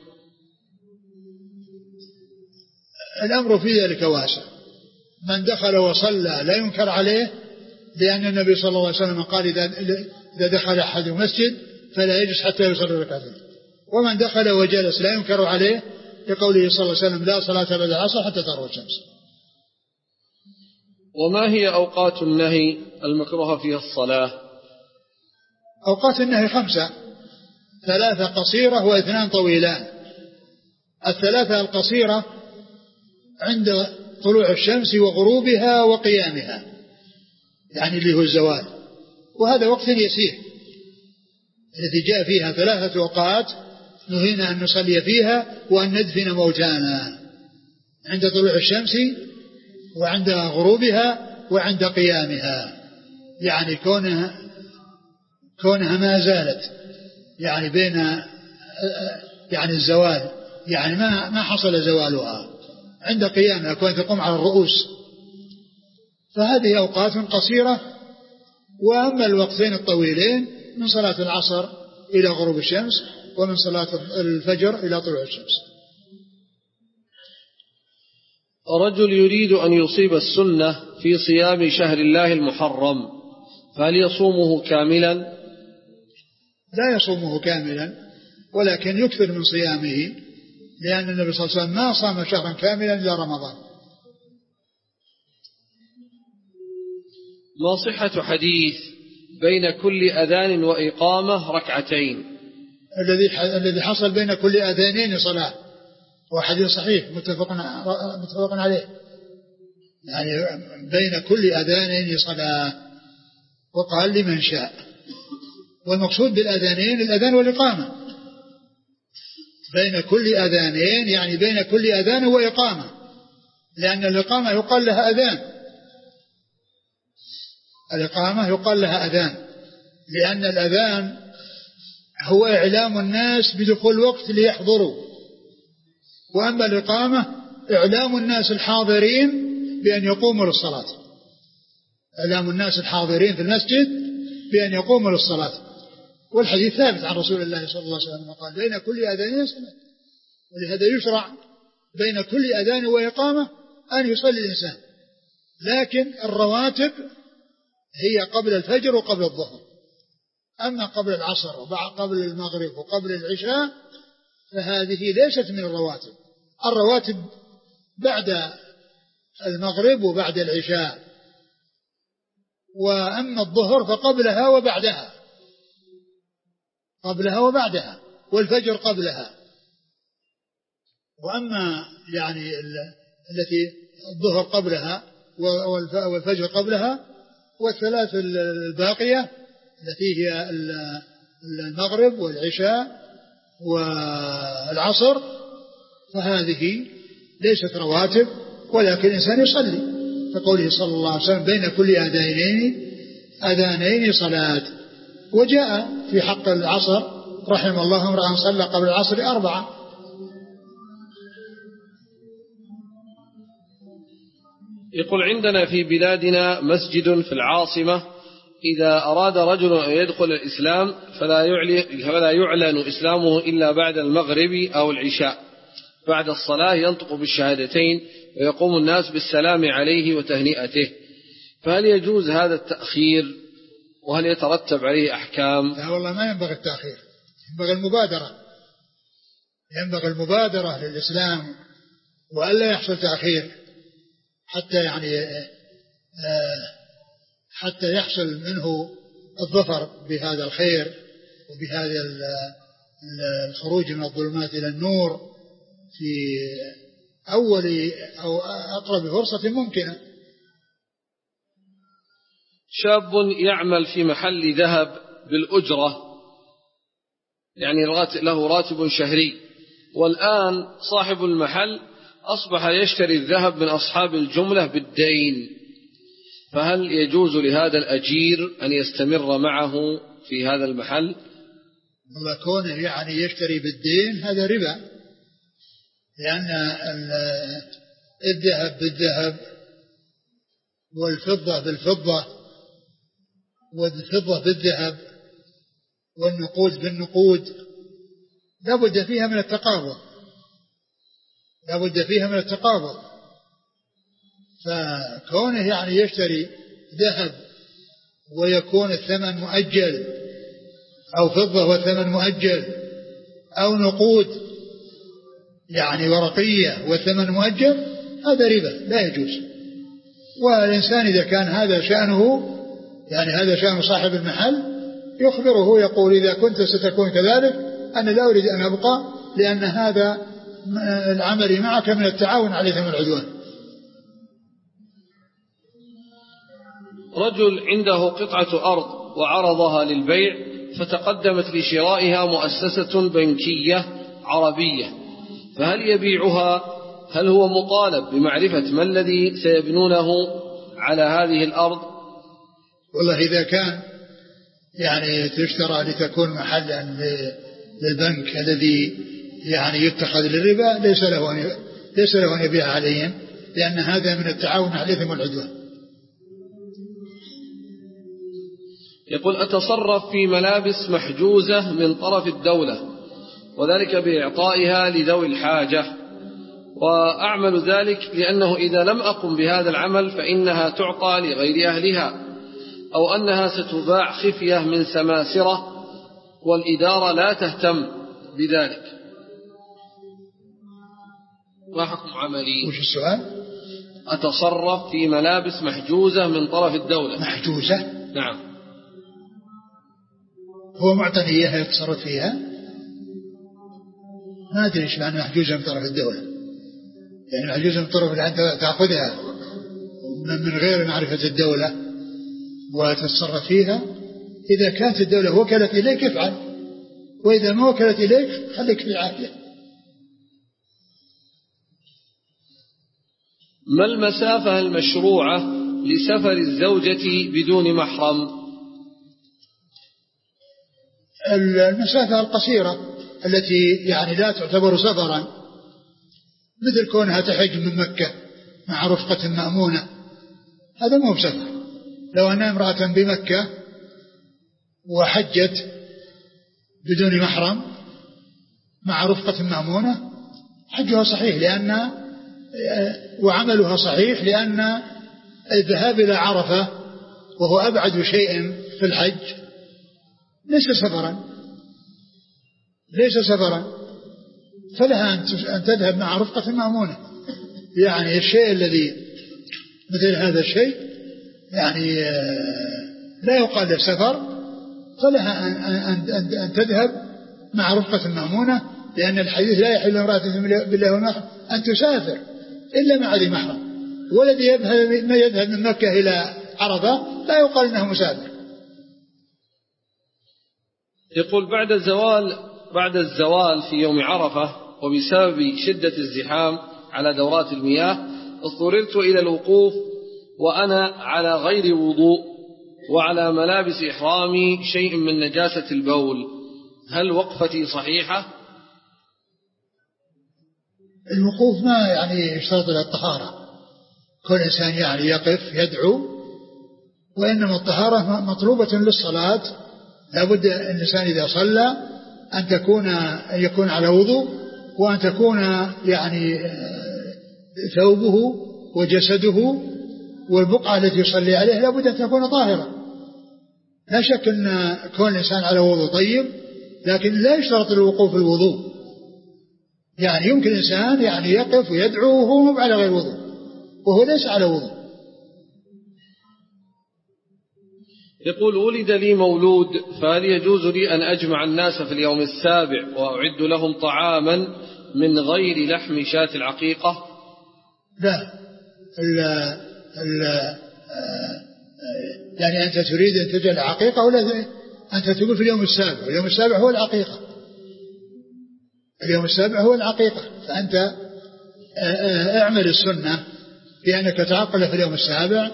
الأمر في ذلك واسع، من دخل وصلى لا ينكر عليه، لأن النبي صلى الله عليه وسلم قال إذا دخل أحد المسجد فلا يجلس حتى يصلي ركعتين، ومن دخل وجلس لا ينكر عليه لقوله صلى الله عليه وسلم لا صلاة بعد العصر حتى تغرب الشمس. وما هي أوقات النهي المكروه فيها الصلاة؟ أوقات النهي خمسة، ثلاثة قصيرة واثنان طويلان. الثلاثة القصيرة عند طلوع الشمس وغروبها وقيامها، يعني اللي هو الزوال، وهذا وقت يسير التي جاء فيها ثلاثة أوقات نهينا أن نصلي فيها وأن ندفن موتانا، عند طلوع الشمس وعند غروبها وعند قيامها، يعني كونها كونها ما زالت يعني بين يعني الزوال، يعني ما ما حصل زوالها، عند قيامها كون تقوم على الرؤوس. فهذه أوقات قصيرة. وأما الوقتين الطويلين من صلاة العصر إلى غروب الشمس، ومن صلاة الفجر إلى طلوع الشمس. رجل يريد أن يصيب السنة في صيام شهر الله المحرم، فهل يصومه كاملا؟ لا يصومه كاملا، ولكن يكثر من صيامه، لأن النبي صلى الله عليه وسلم ما صام شهرا كاملا إلا رمضان. ما صحة حديث بين كل أذان وإقامة ركعتين؟ الذي الذي حصل بين كل أذانين صلاة، هو حديث صحيح متفق متفق عليه، يعني بين كل أذانين صلاة، وقال لمن شاء. والمقصود بالأذانين الأذان والإقامة، بين كل أذانين يعني بين كل أذان وإقامة، لأن الإقامة يقال لها أذان، الإقامة يقال لها أذان، لأن الأذان هو إعلام الناس بدخول الوقت ليحضروا، وأما الإقامة إعلام الناس الحاضرين بأن يقوموا للصلاة، إعلام الناس الحاضرين في المسجد بأن يقوموا للصلاة. والحديث ثابت عن رسول الله صلى الله عليه وسلم قال بين كل أذانين صلاة، ولهذا يشرع بين كل أذان وإقامة أن يصلي الإنسان، لكن الرواتب هي قبل الفجر وقبل الظهر. أما قبل العصر وقبل المغرب وقبل العشاء فهذه ليست من الرواتب، الرواتب بعد المغرب وبعد العشاء. وأما الظهر فقبلها وبعدها، قبلها وبعدها، والفجر قبلها. وأما يعني التي الظهر قبلها والفجر قبلها، والثلاث الباقية التي هي المغرب والعشاء والعصر فهذه ليست رواتب، ولكن الإنسان يصلي، فقوله صلى الله عليه وسلم بين كل أذانين أذانين صلاة. وجاء في حق العصر رحم الله امرأ صلى قبل العصر أربعة. يقول عندنا في بلادنا مسجد في العاصمة، إذا أراد رجل أن يدخل الإسلام فلا يعلن, فلا يعلن إسلامه إلا بعد المغرب أو العشاء، بعد الصلاة ينطق بالشهادتين ويقوم الناس بالسلام عليه وتهنئته، فهل يجوز هذا التأخير وهل يترتب عليه أحكام؟ لا والله ما ينبغي التأخير، ينبغي المبادرة، ينبغي المبادرة للإسلام وألا يحصل تأخير حتى يعني حتى يحصل منه الظفر بهذا الخير وبهذا الخروج من الظلمات إلى النور في أول أو أقرب فرصة ممكنة. شاب يعمل في محل ذهب بالأجرة، يعني له راتب شهري، والآن صاحب المحل أصبح يشتري الذهب من أصحاب الجملة بالدين، فهل يجوز لهذا الأجير أن يستمر معه في هذا المحل؟ والله كونه يعني يشتري بالدين هذا ربا، لأن الذهب بالذهب والفضة بالفضة والفضة بالذهب والنقود بالنقود لا بد فيها من التقابض، لا بد فيها من التقابض. فكونه يعني يشتري ذهب ويكون الثمن مؤجل، أو فضة والثمن مؤجل، أو نقود يعني ورقية والثمن مؤجل، هذا ربا لا يجوز. والإنسان إذا كان هذا شأنه، يعني هذا شأن صاحب المحل، يخبره يقول إذا كنت ستكون كذلك أنا لا أريد أن أبقى، لأن هذا العمل معك من التعاون على الإثم والعدوان. رجل عنده قطعة أرض وعرضها للبيع، فتقدمت لشرائها مؤسسة بنكية عربية، فهل يبيعها؟ هل هو مطالب بمعرفة ما الذي سيبنونه على هذه الأرض؟ والله إذا كان يعني تشترى لتكون محلا للبنك الذي يعني يتخذ للربا، ليس له أن ليس له أن يبيع عليهم، لأن هذا من التعاون على الإثم والعدوان. يقول أتصرف في ملابس محجوزة من طرف الدولة وذلك بإعطائها لذوي الحاجة، وأعمل ذلك لأنه إذا لم أقم بهذا العمل فإنها تعطى لغير أهلها، أو أنها ستباع خفية من سماسرة والإدارة لا تهتم بذلك، ما حكم عملي؟ وش السؤال؟ أتصرف في ملابس محجوزة من طرف الدولة. محجوزة؟ نعم. هو معطني إياها يتصرف فيها؟ ما أدري إيش معنى محجوزة من طرف الدولة. يعني محجوزة من طرف الآن تأخذها من غير معرفة الدولة وتتصرف فيها. إذا كانت الدولة وكلت إليك افعل، وإذا ما وكلت إليك خليك في عافية. ما المسافة المشروعة لسفر الزوجة بدون محرم؟ المسافة القصيرة التي يعني لا تعتبر سفرا، مثل كونها تحج من مكة مع رفقة مأمونة، هذا مو بسفر. لو أن امرأة بمكة وحجت بدون محرم مع رفقة مأمونة حجها صحيح، لأن وعملها صحيح، لأن الذهاب إلى عرفة وهو أبعد شيء في الحج ليس سفرا ليس سفرا فلها أن تذهب مع رفقة مأمونة. يعني الشيء الذي مثل هذا الشيء يعني لا يقال له سفر، فلها أن تذهب مع رفقة مأمونة، لأن الحديث لا يحل امرأة بالله والمحرم أن تسافر إلا مع ذي محرم، والذي يذهب من مكة إلى عرفة لا يقال أنه مسافر. يقول بعد الزوال بعد الزوال في يوم عرفة وبسبب شدة الزحام على دورات المياه اضطررت إلى الوقوف وأنا على غير وضوء وعلى ملابس إحرامي شيء من نجاسة البول، هل وقفتي صحيحة؟ الوقوف ما يعني يشترط له الطهارة، كل إنسان يعني يقف يدعو، وإنما الطهارة مطلوبة للصلاة. لابد الإنسان إذا صلى أن تكون أن يكون على وضوء، وأن تكون يعني ثوبه وجسده والبقعة التي يصلي عليها لابد أن تكون طاهرة. لا شك أن كون الإنسان على وضوء طيب، لكن لا يشترط الوقوف الوضوء. يعني يمكن الإنسان يعني يقف ويدعو وهو مو على غير وضوء، وهو ليس على وضوء. يقول ولد لي مولود، فهل يجوز لي أن أجمع الناس في اليوم السابع وأعد لهم طعاما من غير لحم شاة العقيقة؟ لا ال ال يعني أنت تريد أن تجعل عقيقة، ولا أنت تقول في اليوم السابع؟ اليوم السابع هو العقيقة، اليوم السابع هو العقيقة. فأنت اعمل السنة بأنك تعقل في اليوم السابع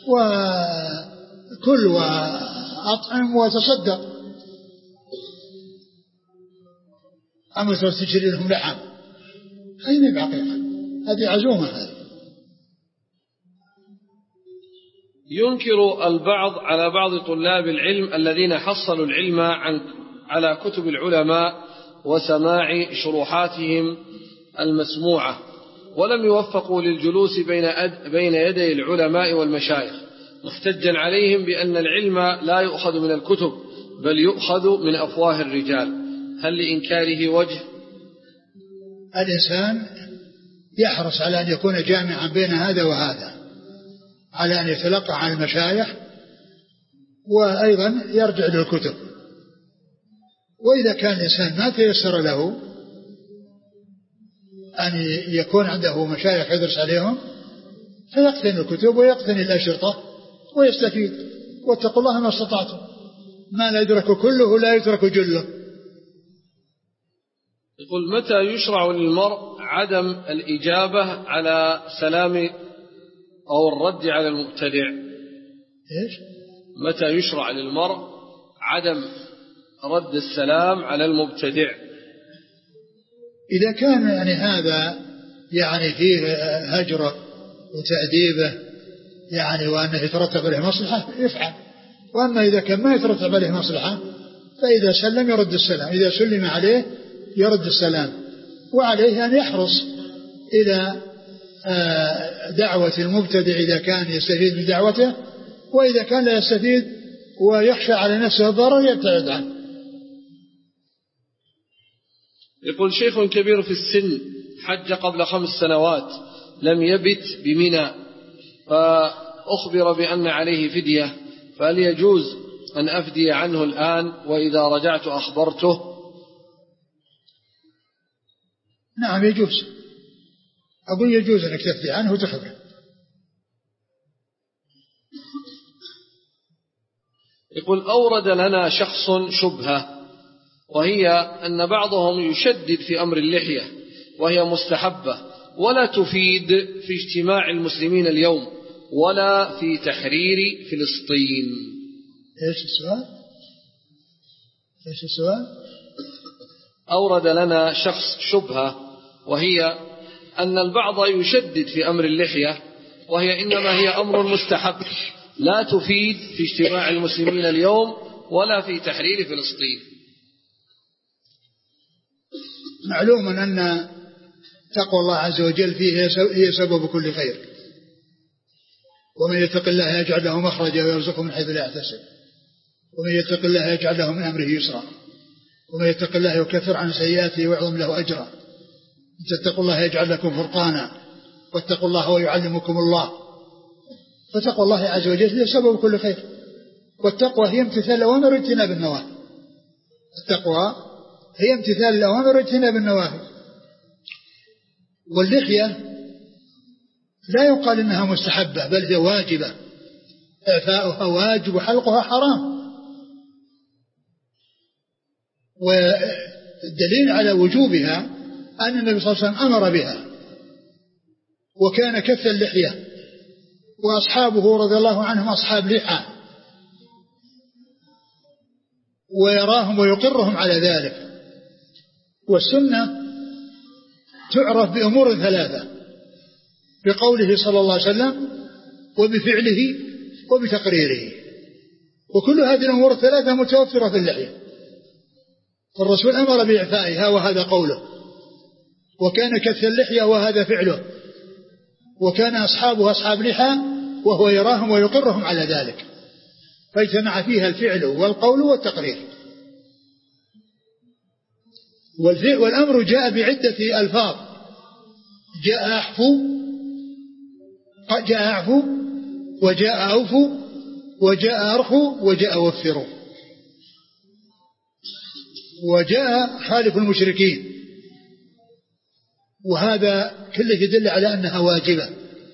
وكل وأطعم وتصدق. أما تشتري لهم لحم هذه بعقيقة، هذه عزومة. هذه ينكر البعض على بعض طلاب العلم الذين حصلوا العلم عن على كتب العلماء وسماع شروحاتهم المسموعة، ولم يوفقوا للجلوس بين بين يدي العلماء والمشايخ، محتجا عليهم بأن العلم لا يؤخذ من الكتب بل يؤخذ من أفواه الرجال، هل لإنكاره وجه؟ الإنسان يحرص على أن يكون جامعا بين هذا وهذا، على أن يتلقى عن المشايخ وأيضا يرجع للكتب. وإذا كان الإنسان ما تيسر له أن يكون عنده مشايخ يدرس عليهم فيقتني الكتب ويقتني الأشرطة ويستفيد. واتقوا الله ما استطعتم، ما لا يدرك كله لا يترك جله. يقول متى يشرع للمرء عدم الإجابة على سلام أو الرد على المبتدع؟ إيش؟ متى يشرع للمرء عدم رد السلام على المبتدع؟ إذا كان يعني هذا يعني فيه هجره وتأديبه يعني وأنه يترتب عليه مصلحة يفعل، وأما إذا كان ما يترتب عليه مصلحة فإذا سلم يرد السلام، إذا سلم عليه يرد السلام، وعليه أن يحرص إلى دعوة المبتدع إذا كان يستفيد بدعوته، وإذا كان لا يستفيد ويخشى على نفسه الضرر يبتعد عنه. يقول شيخ كبير في السن حج قبل خمس سنوات لم يبت بمنى فأخبر بأن عليه فدية، فهل يجوز أن أفدي عنه الآن وإذا رجعت أخبرته؟ نعم يجوز، أقول يجوز أنك تفدي عنه وتخبره. يقول أورد لنا شخص شبهة، وهي أن بعضهم يشدد في أمر اللحية وهي مستحبة ولا تفيد في اجتماع المسلمين اليوم ولا في تحرير فلسطين. إيش السؤال؟ إيش السؤال؟ أورد لنا شخص شبهة، وهي أن البعض يشدد في أمر اللحية وهي إنما هي أمر مستحب لا تفيد في اجتماع المسلمين اليوم ولا في تحرير فلسطين. معلوم أن تقوى الله عز وجل فيه هي سبب كل خير، ومن يتق الله يجعل له مخرجا ويرزقه من حيث لا يحتسب، ومن يتق الله يجعل له من أمره يسرا، ومن يتق الله يكفر عن سيئاته ويعظم له أجرا. تتقوا الله يجعل لكم فرقانا واتقوا الله ويعلمكم الله. فتقوى الله عز وجل هي سبب كل خير، والتقوى هي امتثال الأوامر واجتناب النواهي. التقوى هي امتثال الأوامر واجتناب النواهي. واللحية لا يقال إنها مستحبة بل هي واجبة، إعفاؤها واجب وحلقها حرام. والدليل على وجوبها أن النبي صلى الله عليه وسلم أمر بها وكان كث اللحية، وأصحابه رضي الله عنهم أصحاب لحى، ويراهم ويقرهم على ذلك. والسنة تعرف بأمور ثلاثة: بقوله صلى الله عليه وسلم وبفعله وبتقريره، وكل هذه الأمور الثلاثة متوفرة في اللحية. فالرسول أمر بإعفائها وهذا قوله، وكان كث اللحية وهذا فعله، وكان أصحابه أصحاب لحى وهو يراهم ويقرهم على ذلك، فاجتمع فيها الفعل والقول والتقرير. والأمر جاء بعدة ألفاظ: جاء أحفو، جاء أعفو، وجاء أوفو، وجاء أرخو، وجاء وفروا، وجاء خالف المشركين. وهذا كله يدل على أنها واجبة.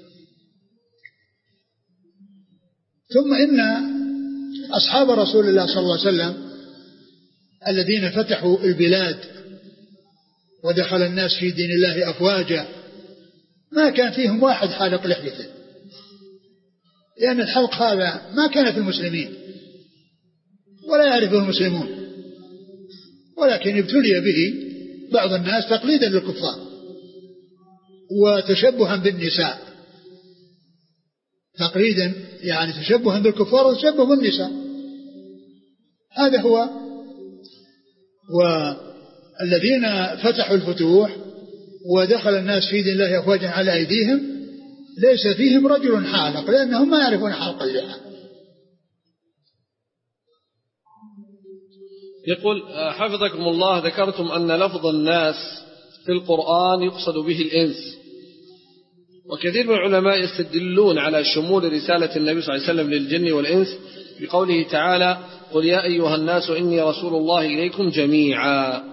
ثم إن أصحاب رسول الله صلى الله عليه وسلم الذين فتحوا البلاد ودخل الناس في دين الله أفواجا ما كان فيهم واحد حالق لحيته، لأن الحلق هذا ما كان في المسلمين ولا يعرفه المسلمون، ولكن ابتلي به بعض الناس تقليدا للكفار وتشبها بالنساء، تقليدا يعني تشبها بالكفار وتشبه بالنساء. هذا هو. والذين فتحوا الفتوح ودخل الناس في دين الله أفواجا على أيديهم ليس فيهم رجل حالق، لأنهم ما يعرفون حلق اللحى. يقول حفظكم الله، ذكرتم أن لفظ الناس في القرآن يقصد به الإنس، وكثير من العلماء يستدلون على شمول رسالة النبي صلى الله عليه وسلم للجن والإنس بقوله تعالى: قل يا أيها الناس إني رسول الله إليكم جميعا.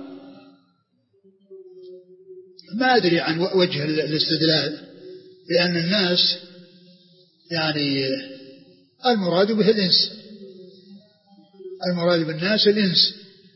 ما أدري عن وجه الاستدلال، لأن الناس يعني المراد به الإنس، المراد بالناس الإنس،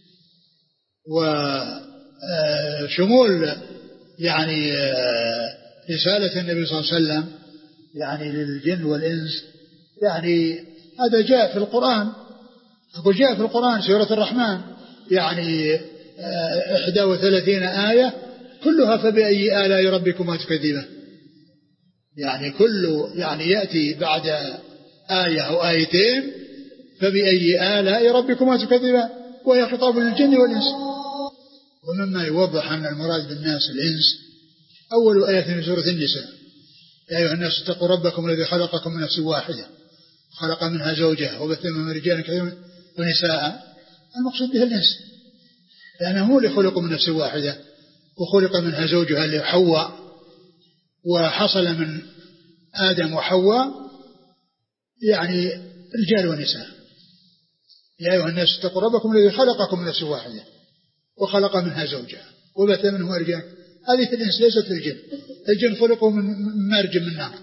وشمول يعني رسالة النبي صلى الله عليه وسلم يعني للجن والإنس يعني هذا جاء في القرآن. أقول جاء في القرآن سورة الرحمن يعني إحدى وثلاثين آية كلها فبأي آلاء ربكما تكذبان، يعني كل يعني يأتي بعد آية أو آيتين فبأي آلاء ربكما تكذبان، وهي خطاب للجن والإنس. ومما يوضح أن المراد بالناس الإنس أول آية من سورة النساء: يا أيها الناس اتقوا ربكم الذي خلقكم من نفس واحدة خلق منها زوجها وبث منهما رجالا كثيرا ونساء. المقصود به الإنس، لأنهم هم اللي خلقوا من نفس واحدة وخلق منها زوجها اللي حواء، وحصل من آدم وحواء يعني رجال ونساء. يا أيها الناس اتقوا ربكم الذي خلقكم من نفس واحدة وخلق منها زوجها وبث منهما رجالا. هذه في الإنس ليست في الجن. الجن خلقوا من مارج من نار.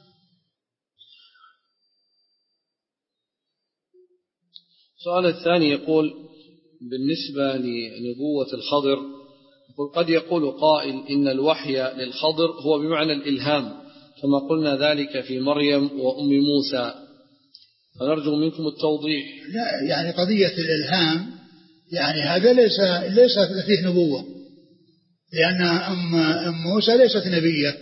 السؤال الثاني يقول: بالنسبة لنبوة الخضر، قد يقول قائل إن الوحي للخضر هو بمعنى الإلهام كما قلنا ذلك في مريم وأم موسى، فنرجو منكم التوضيح. لا، يعني قضية الإلهام يعني هذا ليس ليس فيه نبوة، لأن أم, أم موسى ليست نبية،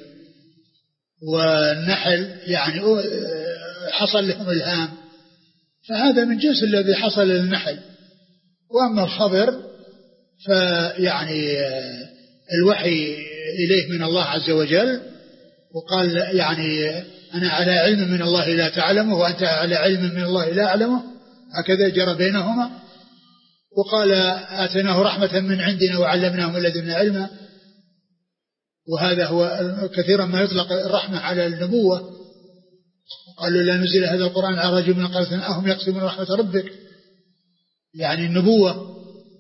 والنحل يعني حصل لهم إلهام، فهذا من جنس الذي حصل للنحل. وأما الخضر فيعني الوحي إليه من الله عز وجل، وقال يعني أنا على علم من الله لا تعلمه وأنت على علم من الله لا أعلمه، هكذا جرى بينهما. وقال آتيناه رحمة من عندنا وعلمناه من لدنا علما، وهذا هو كثيرا ما يطلق الرحمة على النبوة. قالوا لا نزل هذا القرآن على رجل من القريتين أهم يقسمون رحمة ربك، يعني النبوة.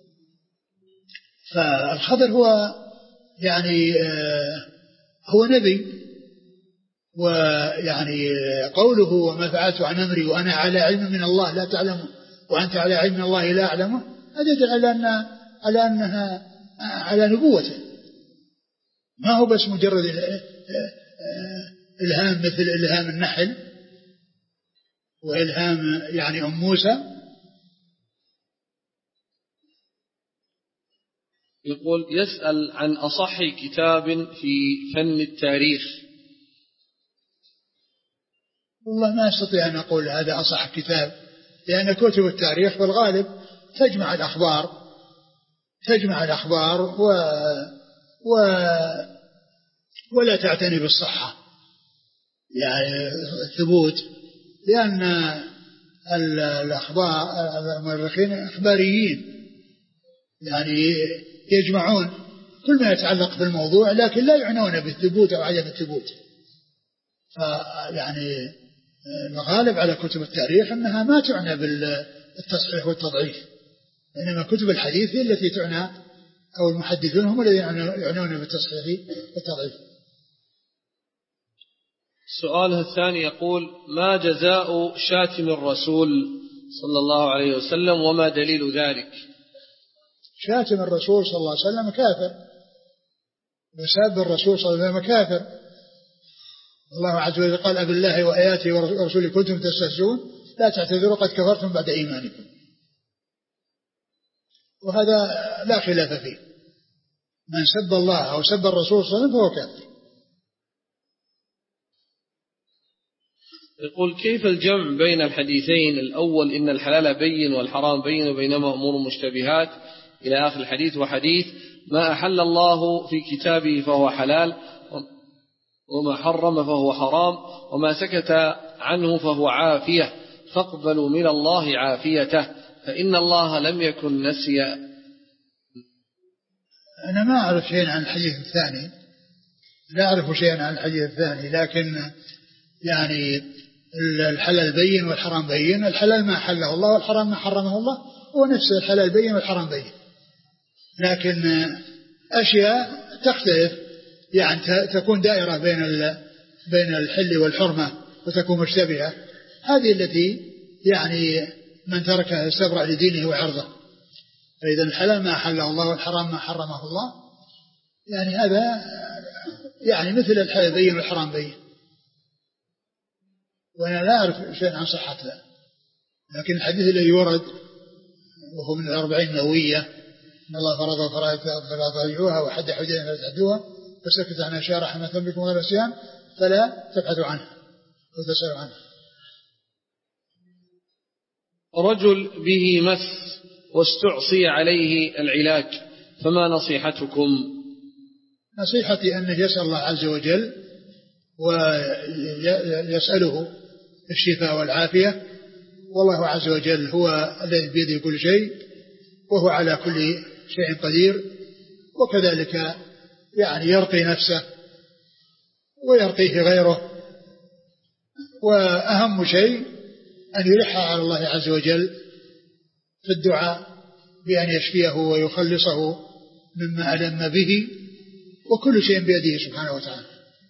فالخضر هو يعني هو نبي، ويعني قوله وما فعلت عن أمري وأنا على علم من الله لا تعلمه وأنت على علم من الله لا أعلمه، هذا يدل على أن على أنها على نبوته، ما هو بس مجرد إلهام مثل إلهام النحل وإلهام يعني أم موسى. يقول: يسأل عن أصح كتاب في فن التاريخ. والله ما أستطيع أن أقول هذا أصح كتاب، لأن كتب التاريخ بالغالب تجمع الأخبار تجمع الأخبار و... و... ولا تعتني بالصحة يعني الثبوت، لأن الأخبار المؤرخين أخباريين يعني يجمعون كل ما يتعلق بالموضوع، لكن لا يعنون بالثبوت أو عدم الثبوت. فيعني الغالب على كتب التاريخ أنها ما تعنى بالتصحيح والتضعيف، إنما كتب الحديث هي التي تعنى، أو المحدثون هم الذين يعنون بالتصحيح والتضعيف. السؤال الثاني يقول: ما جزاء شاتم الرسول صلى الله عليه وسلم وما دليل ذلك؟ شاتم الرسول صلى الله عليه وسلم كافر، وساب الرسول صلى الله عليه وسلم كافر. الله عز وجل قال: أب الله وآياته ورسوله كنتم تستهزئون لا تعتذروا قد كفرتم بعد إيمانكم. وهذا لا خلاف فيه، من سب الله أو سب الرسول صلى الله عليه وسلم فهو كافر. يقول: كيف الجمع بين الحديثين، الأول إن الحلال بين والحرام بين وبينما أمور مشتبهات إلى آخر الحديث، وحديث ما أحل الله في كتابه فهو حلال وما حرم فهو حرام وما سكت عنه فهو عافية، فاقبلوا من الله عافيته فإن الله لم يكن نسيا. أنا ما أعرف شيئا عن الحديث الثاني، لا أعرف شيئا عن الحديث الثاني، لكن يعني الحلال بين والحرام بين. الحلال ما حله الله والحرام ما حرمه الله، هو نفس الحلال بين والحرام بين، لكن أشياء تختلف، يعني تكون دائرة بين بين الحل والحرمة وتكون مشتبهة، هذه التي يعني من تركها استبرأ لدينه وعرضه. فإذا الحلال ما حله الله والحرام ما حرمه الله، يعني هذا يعني مثل الحلال بين والحرام بين. وأنا لا أعرف شيئا عن صحتها، لكن الحديث الذي ورد وهو من الأربعين النووية إن الله فرض فرائض فلا تضيعوها وحد حدود فلا تعدوها وسكت عن أشياء رحمة بكم غير نسيان فلا تبحثوا عنها وتسألوا عنها. رجل به مس واستعصي عليه العلاج، فما نصيحتكم؟ نصيحتي أنه يسأل الله عز وجل ويسأله الشفاء والعافية، والله عز وجل هو الذي بيده كل شيء وهو على كل شيء قدير. وكذلك يعني يرقي نفسه ويرقيه غيره، وأهم شيء أن يلح على الله عز وجل في الدعاء بأن يشفيه ويخلصه مما ألم به، وكل شيء بيده سبحانه وتعالى.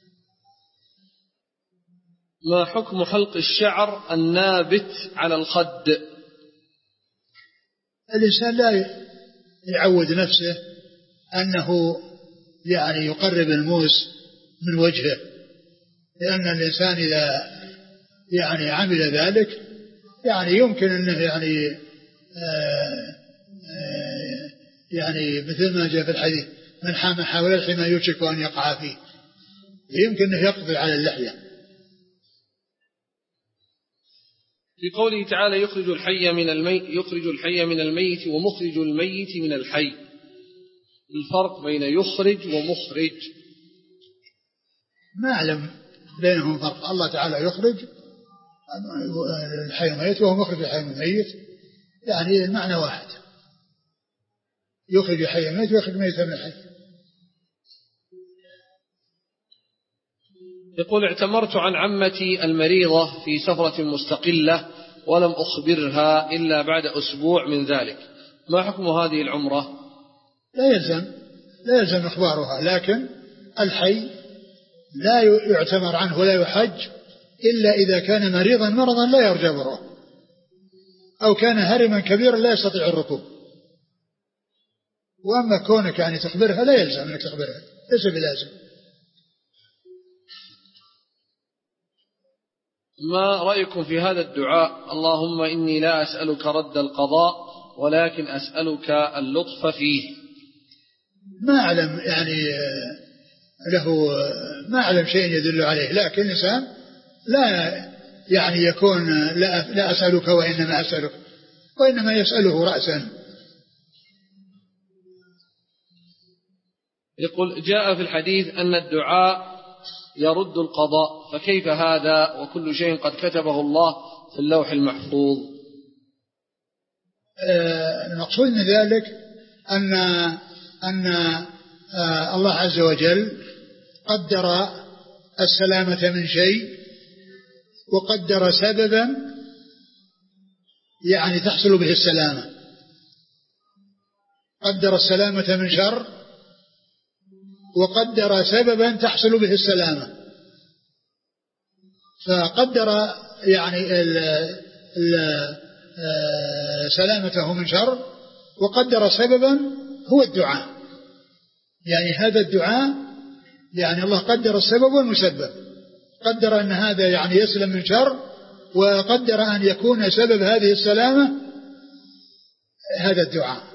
ما حكم حلق الشعر النابت على الخد؟ الإنسان لا يعود نفسه أنه يعني يقرب الموس من وجهه، لأن الإنسان إذا يعني عمل ذلك يعني يمكن أنه يعني آآ آآ يعني مثل ما جاء في الحديث من حام حول الحمى يوشك أن يقع فيه، يمكن أنه يقضي على اللحية. في قوله تعالى يخرج الحي من الميت يخرج الحي من الميت ومخرج الميت من الحي، الفرق بين يخرج ومخرج؟ ما أعلم بينهم فرق. الله تعالى يخرج الحي من الميت وهو مخرج الحي من الميت، يعني المعنى واحد، يخرج الحي من الميت ويخرج الميت من الحي. يقول اعتمرت عن عمتي المريضة في سفرة مستقلة ولم أخبرها إلا بعد أسبوع من ذلك، ما حكم هذه العمرة؟ لا يلزم لا يلزم إخبارها، لكن الحي لا يعتمر عنه ولا يحج إلا إذا كان مريضا مرضا لا يرجى بره، أو كان هرما كبيرا لا يستطيع الركوب. وأما كونك يعني تخبرها لا يلزم أنك تخبرها، ليس بلازم. ما رأيكم في هذا الدعاء؟ اللهم إني لا أسألك رد القضاء ولكن أسألك اللطف فيه. ما أعلم يعني له ما أعلم شيء يدل عليه، لكن الإنسان لا يعني يكون لا, لا أسألك وإنما أسألك، وإنما يسأله رأسا. يقول جاء في الحديث أن الدعاء يرد القضاء، فكيف هذا وكل شيء قد كتبه الله في اللوح المحفوظ؟ المقصود من ذلك أن أن الله عز وجل قدر السلامة من شيء وقدر سببا يعني تحصل به السلامة، قدر السلامة من شر وقدر سببا تحصل به السلامة، فقدر يعني ال ال سلامته من شر وقدر سببا هو الدعاء. يعني هذا الدعاء يعني الله قدر السبب والمسبب، قدر أن هذا يعني يسلم من شر، وقدر أن يكون سبب هذه السلامة هذا الدعاء.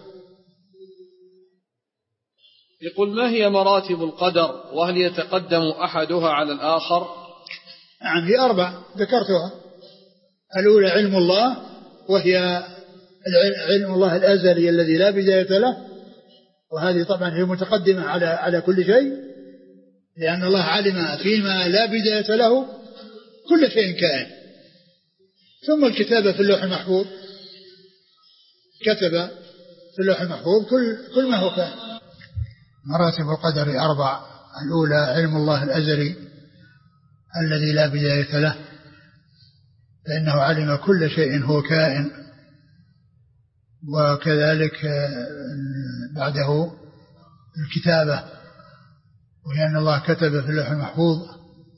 يقول ما هي مراتب القدر وهل يتقدم أحدها على الآخر؟ نعم هي أربع ذكرتها. الأولى علم الله، وهي علم الله الأزلي الذي لا بداية له، وهذه طبعا هي متقدمة على على كل شيء، لأن الله علم فيما لا بداية له كل شيء كائن. ثم الكتابة في اللوح المحفوظ، كتب في اللوح المحفوظ كل كل ما هو كائن. مراتب القدر أربع. الأولى علم الله الأزلي الذي لا بداية له، فإنه علم كل شيء هو كائن، وكذلك بعده الكتابة، وهي أن الله كتب في اللوح المحفوظ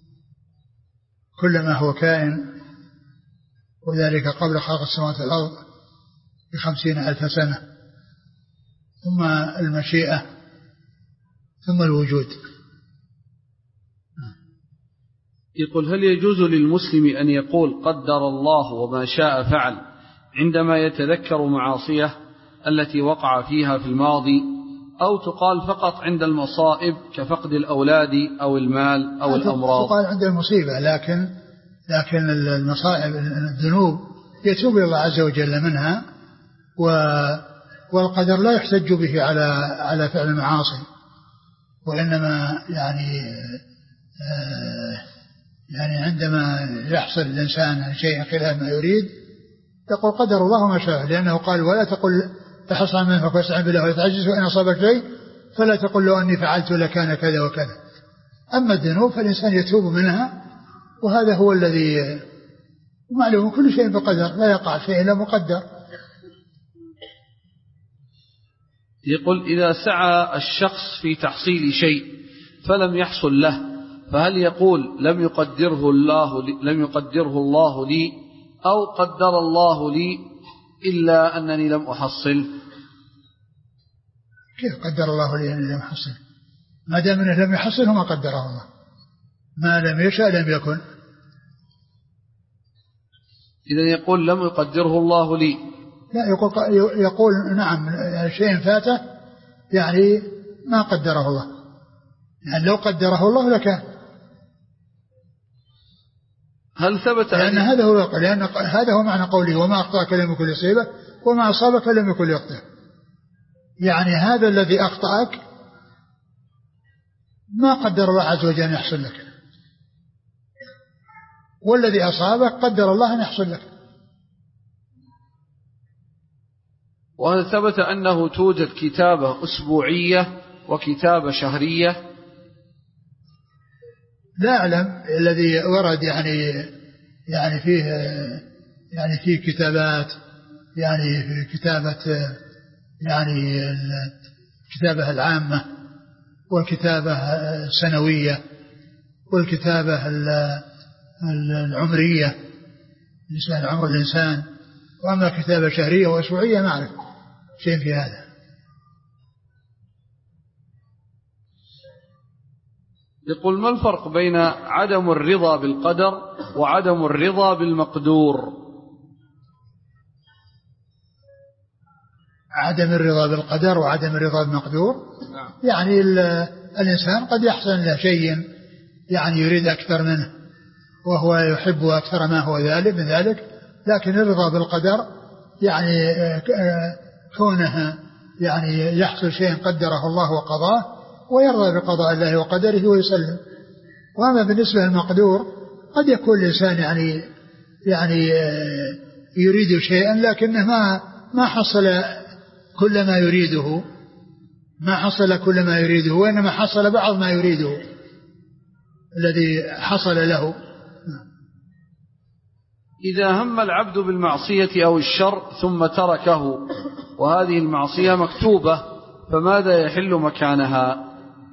كل ما هو كائن، وذلك قبل خلق السماوات والأرض بخمسين ألف سنة. ثم المشيئة، ثم الوجود. يقول هل يجوز للمسلم أن يقول قدر الله وما شاء فعل عندما يتذكر معاصيه التي وقع فيها في الماضي، أو تقال فقط عند المصائب كفقد الأولاد أو المال أو الأمراض؟ تقال عند المصيبة، لكن لكن المصائب الذنوب يتوب إلى الله عز وجل منها. والقدر لا يحتج به على على فعل المعاصي، وإنما يعني يعني عندما يحصل الإنسان شيء خلاف ما يريد يقول قدر الله ما شاء، لأنه قال ولا تقل تحصل منه فاستعن بالله ولا تعجز، وإن أصابك شيء فلا تقل له أني فعلت لكان كذا وكذا. أما الذنوب فالإنسان يتوب منها، وهذا هو الذي معلوم كل شيء بقدر، لا يقع شيء إلا مقدر. يقول إذا سعى الشخص في تحصيل شيء فلم يحصل له، فهل يقول لم يقدره الله لي لم يقدره الله لي أو قدر الله لي إلا أنني لم أحصل؟ كيف قدر الله لي أنني لم أحصل؟ ما دام أنه لم يحصله ما قدره الله، ما لم يشاء لم يكن. إذن يقول لم يقدره الله لي، لا يقول, يقول نعم يعني شيء فاته يعني ما قدره الله، يعني لو قدره الله لكان. هل ثبت لأن هذا هو لأن هذا هو معنى قوله وما أخطأك لم يكن ليصيبك وما أصابك لم يكن ليخطئك. يعني هذا الذي أخطأك ما قدر الله عز وجل أن يحصل لك، والذي أصابك قدر الله أن يحصل لك. وهل ثبت أنه توجد كتابة أسبوعية وكتابة شهرية؟ لا أعلم. الذي ورد يعني يعني فيه يعني فيه كتابات، يعني في كتابة يعني الكتابة العامة والكتابة السنوية والكتابة العمرية بالنسبة لعمر الإنسان، وأما كتابة شهرية وأسبوعية ما أعرف شيء في هذا. يقول ما الفرق بين عدم الرضا بالقدر وعدم الرضا بالمقدور؟ عدم الرضا بالقدر وعدم الرضا بالمقدور نعم. يعني الإنسان قد يحصل له شيء يعني يريد أكثر منه وهو يحب أكثر ما هو ذلك من ذلك، لكن الرضا بالقدر يعني كونه يعني يحصل شيء قدره الله وقضاه ويرضى بقضاء الله وقدره ويسلم. وأما بالنسبة للمقدور قد يكون الإنسان يعني يعني يريد شيئا لكنه ما ما حصل كل ما يريده، ما حصل كل ما يريده، وإنما حصل بعض ما يريده الذي حصل له. إذا هم العبد بالمعصية أو الشر ثم تركه وهذه المعصية مكتوبة فماذا يحل مكانها؟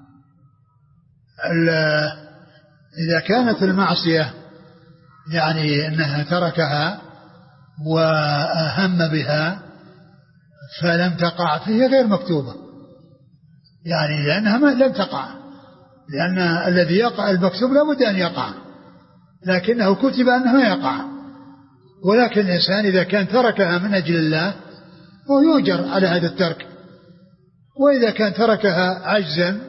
إذا كانت المعصية يعني أنها تركها وأهم بها فلم تقع فيه غير مكتوبة، يعني لأنها لم تقع، لأن الذي يقع المكتوب لابد أن يقع، لكنه كتب أنه ما يقع. ولكن الإنسان إذا كان تركها من أجل الله هو يؤجر على هذا الترك، وإذا كان تركها عجزا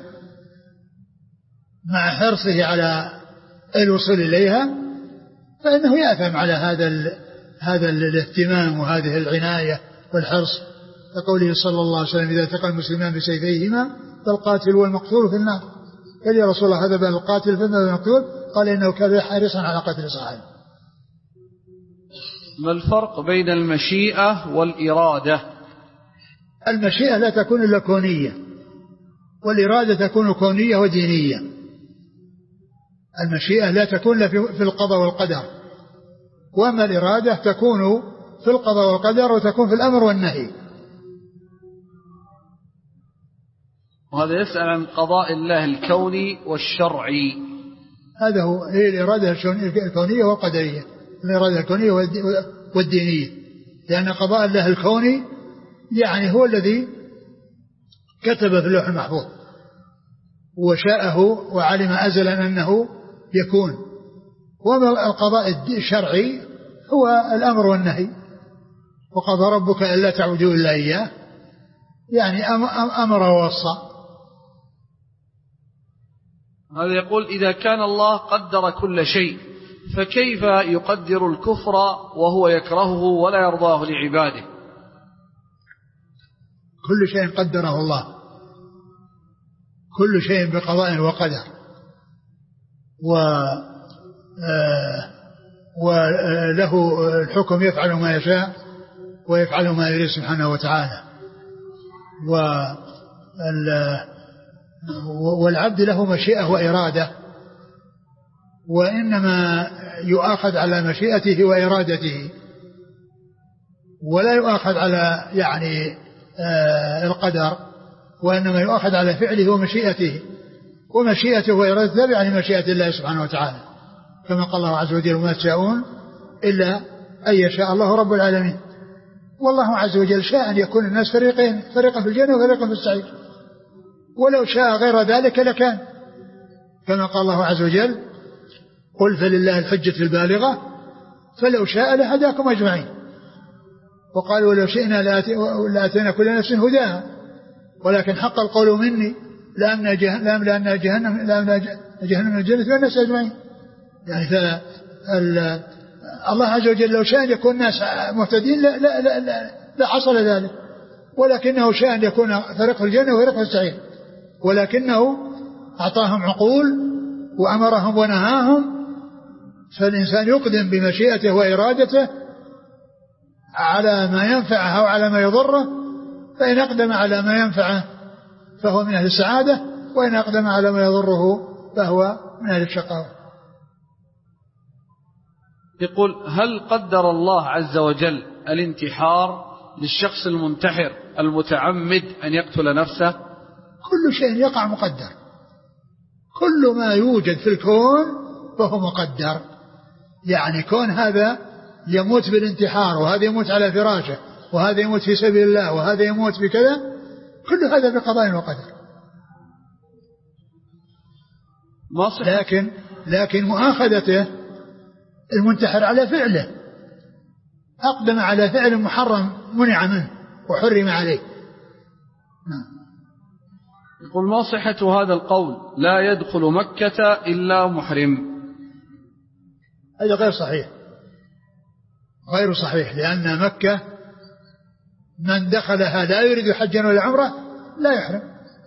مع حرصه على الوصول إليها فإنه يأثم على هذا هذا الاهتمام وهذه العناية والحرص، كقوله صلى الله عليه وسلم إذا التقى المسلمان بسيفيهما فالقاتل والمقتول في النار. قال يا رسول الله هذا بين القاتل والمقتول؟ قال إنه كان حريصا على قتل صاحبه. ما الفرق بين المشيئة والإرادة؟ المشيئة لا تكون إلا كونية، والإرادة تكون كونية ودينية. المشيئة لا تكون إلا في القضاء والقدر، وأما الإرادة تكون في القضاء والقدر وتكون في الأمر والنهي. وهذا يسأل عن قضاء الله الكوني والشرعي. هذا هو هي الإرادة الكونية والقدرية، الإرادة الكونية والدينية، لأن قضاء الله الكوني يعني هو الذي كتب في اللوح المحفوظ وشاءه وعلم أزلا أنه يكون، وما القضاء الشرعي هو الأمر والنهي. وقضى ربك ألا تعبدوا إلا إياه، يعني أمر ووصى. هذا يقول إذا كان الله قدر كل شيء فكيف يقدر الكفر وهو يكرهه ولا يرضاه لعباده؟ كل شيء قدره الله، كل شيء بقضاء وقدر، و وله الحكم يفعل ما يشاء ويفعل ما يريد سبحانه وتعالى. والعبد له مشيئة وإرادة، وإنما يؤاخذ على مشيئته وإرادته، ولا يؤاخذ على يعني آه القدر، وإنما يؤاخذ على فعله ومشيئته، ومشيئته وإرادته يعني مشيئة الله سبحانه وتعالى، كما قال الله عز وجل: وما تشاءون إلا أن يشاء الله رب العالمين. والله عز وجل شاء أن يكون الناس فريقين، فريقا في الجنة وفريقا في السعير، ولو شاء غير ذلك لكان، كما قال الله عز وجل: قل فلله الحجة البالغة فلو شاء لهداكم أجمعين. وقالوا ولو شئنا لآتينا كل نفس هداها ولكن حق القول مني لأمنا جهنم لأمنا جهنم لأمنا جهنم من الجنة والناس أجمعين. يعني الله عز وجل لو شاء أن يكون الناس مهتدين لا, لا, لا, لا, لا حصل ذلك، ولكنه شاء أن يكون فريق في الجنة وفريق في السعير، ولكنه أعطاهم عقول وأمرهم ونهاهم. فالإنسان يقدم بمشيئته وإرادته على ما ينفعه وعلى ما يضره، فإن أقدم على ما ينفعه فهو من أهل السعادة، وإن أقدم على ما يضره فهو من أهل الشقاوة. يقول: هل قدر الله عز وجل الانتحار للشخص المنتحر المتعمد أن يقتل نفسه؟ كل شيء يقع مقدر، كل ما يوجد في الكون فهو مقدر. يعني كون هذا يموت بالانتحار، وهذا يموت على فراشه، وهذا يموت في سبيل الله، وهذا يموت بكذا، كل هذا بقضاء وقدر. لكن لكن مؤاخذته المنتحر على فعله، أقدم على فعل محرم منع منه وحرم عليه. نعم. يقول: ما صحة هذا القول لا يدخل مكة إلا محرم؟ هذا غير صحيح، غير صحيح، لأن مكة من دخلها لا يريد حجا ولا عمرة لا يحرم،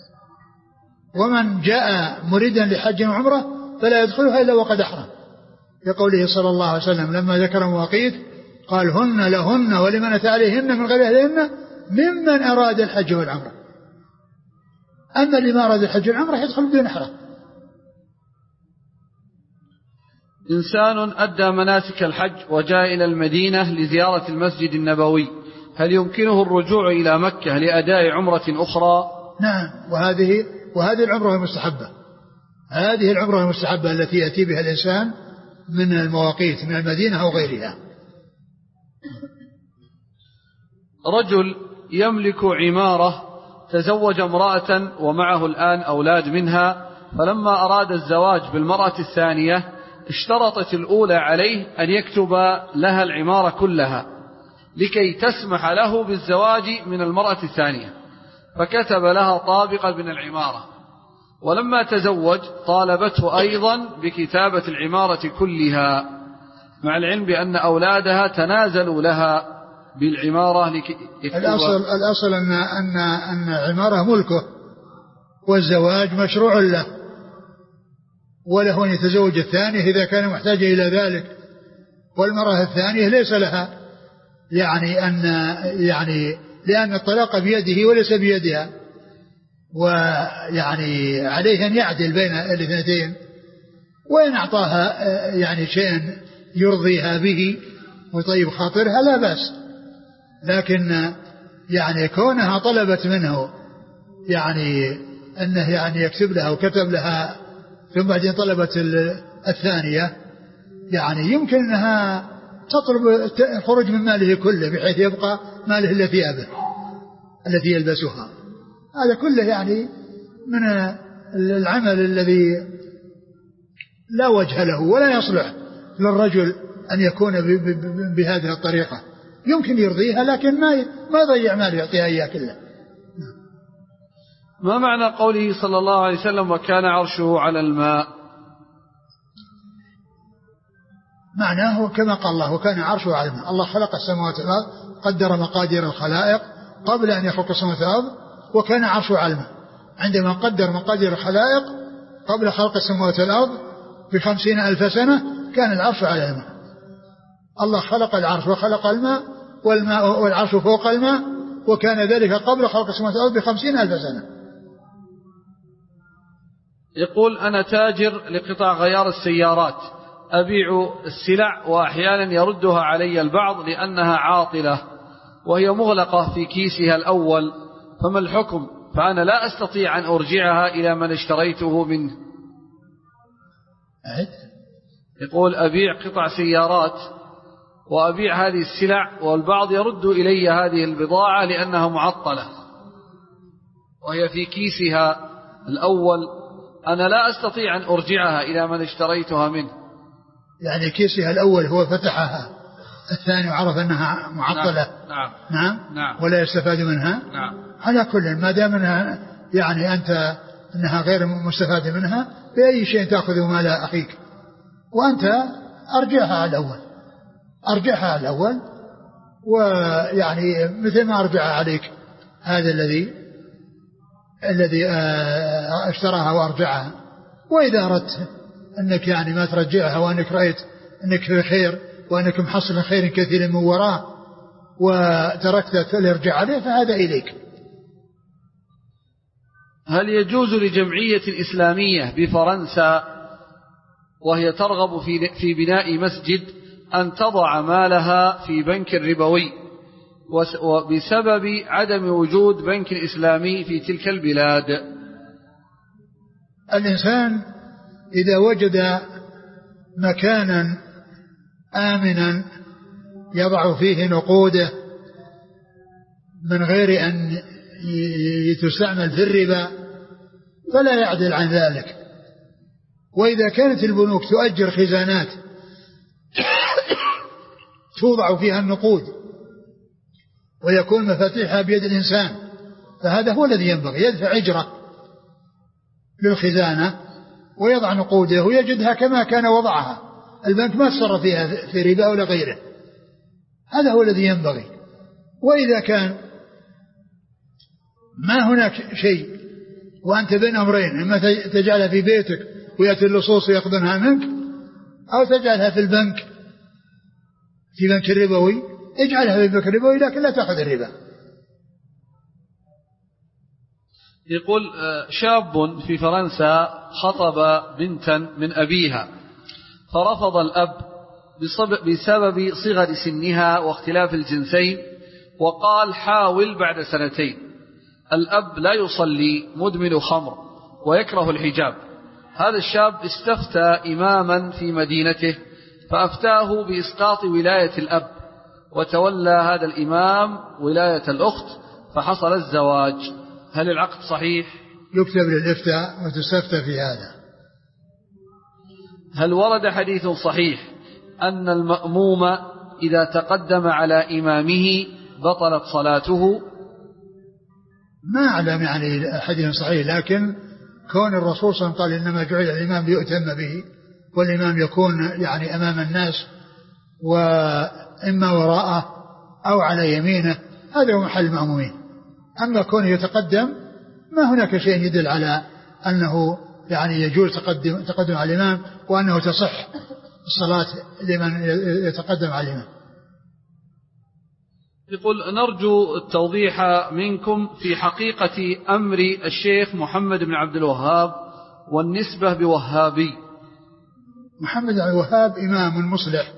ومن جاء مريدا لحج وعمرة فلا يدخلها إلا وقد أحرم، لقوله صلى الله عليه وسلم لما ذكر مواقيت قال: هن لهن ولمن أتى عليهن من غير أهلهن ممن أراد الحج والعمرة. أما لما أراد الحج والعمرة يدخل بدون إحرام. إنسان أدى مناسك الحج وجاء إلى المدينة لزيارة المسجد النبوي، هل يمكنه الرجوع إلى مكة لأداء عمرة أخرى؟ نعم، وهذه وهذه العمرة المستحبة، هذه العمرة المستحبة التي يأتي بها الإنسان من المواقيت من المدينة أو غيرها. رجل يملك عمارة تزوج امرأة ومعه الآن أولاد منها، فلما أراد الزواج بالمرأة الثانية اشترطت الأولى عليه أن يكتب لها العمارة كلها لكي تسمح له بالزواج من المرأة الثانية، فكتب لها طابقا من العمارة، ولما تزوج طالبته أيضا بكتابة العمارة كلها، مع العلم بأن أولادها تنازلوا لها بالعمارة لكي الأصل, الأصل أن, أن, أن العمارة ملكه والزواج مشروع له، وله أن يتزوج الثانية إذا كان محتاجا إلى ذلك، والمرأة الثانية ليس لها يعني أن يعني لأن الطلاق بيده وليس بيدها، ويعني عليه أن يعدل بين الاثنتين، وإن أعطاها يعني شيئا يرضيها به ويطيب خاطرها لا بأس، لكن يعني كونها طلبت منه يعني أنه يعني يكتب لها وكتب لها ثم بعدين طلبت الثانية، يعني يمكن أنها تطلب الخروج من ماله كله بحيث يبقى ماله إلا ثيابه التي يلبسها. هذا كله يعني من العمل الذي لا وجه له ولا يصلح للرجل أن يكون بهذه الطريقة. يمكن يرضيها لكن ما ما يضيع ماله يعطيها إياه كله. ما معنى قوله صلى الله عليه وسلم وكان عرشه على الماء؟ معناه كما قال الله وكان عرشه على الماء. الله خلق السماوات والأرض قدر مقادير الخلائق قبل أن يخلق السماوات والأرض وكان عرشه على الماء. عندما قدر مقادير الخلائق قبل خلق السماوات والأرض بخمسين ألف سنة كان العرش على الماء. الله خلق العرش وخلق الماء والماء والعرش فوق الماء وكان ذلك قبل خلق السماوات والأرض بخمسين ألف سنة. يقول أنا تاجر لقطع غيار السيارات، أبيع السلع وأحيانا يردها علي البعض لأنها عاطلة وهي مغلقة في كيسها الأول، فما الحكم؟ فأنا لا أستطيع أن أرجعها إلى من اشتريته منه. يقول أبيع قطع سيارات وأبيع هذه السلع والبعض يرد إلي هذه البضاعة لأنها معطلة وهي في كيسها الأول، أنا لا أستطيع أن أرجعها إلى من اشتريتها منه. يعني كيسها الأول هو فتحها، الثاني عرف أنها معطلة. نعم. نعم. نعم. ولا يستفاد منها. نعم. على كل ما دام أنها يعني أنت أنها غير مستفاد منها بأي شيء تأخذ مال أخيك، وأنت أرجعها الأول، أرجعها الأول، ويعني مثل ما أرجع عليك هذا الذي الذي اشتراها وأرجعها. وإذا أردت أنك يعني ما ترجعها وأنك رأيت أنك في خير وأنك محصل خير كثير من وراه وتركت الارجاع عليه فهذا إليك. هل يجوز لجمعية إسلامية بفرنسا وهي ترغب في في بناء مسجد أن تضع مالها في بنك ربوي وبسبب عدم وجود بنك إسلامي في تلك البلاد؟ الإنسان إذا وجد مكانا آمنا يضع فيه نقوده من غير أن تستعمل في الربا فلا يعدل عن ذلك. وإذا كانت البنوك تؤجر خزانات توضع فيها النقود ويكون مفاتيحها بيد الإنسان فهذا هو الذي ينبغي، يدفع أجرة للخزانة ويضع نقوده ويجدها كما كان وضعها، البنك ما تصرف فيها في ربا ولا غيره، هذا هو الذي ينبغي. وإذا كان ما هناك شيء وأنت بين أمرين، إما تجعلها في بيتك ويأتي اللصوص ويأخذونها منك، أو تجعلها في البنك في بنك الربوي، اجعلها في بنك الربوي لكن لا تأخذ الربا. يقول شاب في فرنسا خطب بنتا من أبيها فرفض الأب بسبب صغر سنها واختلاف الجنسين وقال حاول بعد سنتين. الأب لا يصلي، مدمن خمر ويكره الحجاب. هذا الشاب استفتى إماما في مدينته فأفتاه بإسقاط ولاية الأب وتولى هذا الإمام ولاية الأخت فحصل الزواج. هل العقد صحيح؟ يكتب للإفتاء وتستفتى في هذا. هل ورد حديث صحيح أن المأموم إذا تقدم على إمامه بطلت صلاته؟ ما أعلم يعني حديث صحيح، لكن كون الرسول صلى الله عليه وسلم قال إنما جعل الإمام ليؤتم به، والإمام يكون يعني أمام الناس وإما وراءه أو على يمينه، هذا هو محل المأمومين. أما كونه يتقدم ما هناك شيء يدل على أنه يعني يجوز تقدم, تقدم على الإمام وأنه تصح الصلاة لمن يتقدم على الإمام. يقول نرجو التوضيح منكم في حقيقة أمر الشيخ محمد بن عبد الوهاب والنسبة بوهابي. محمد بن الوهاب إمام مصلح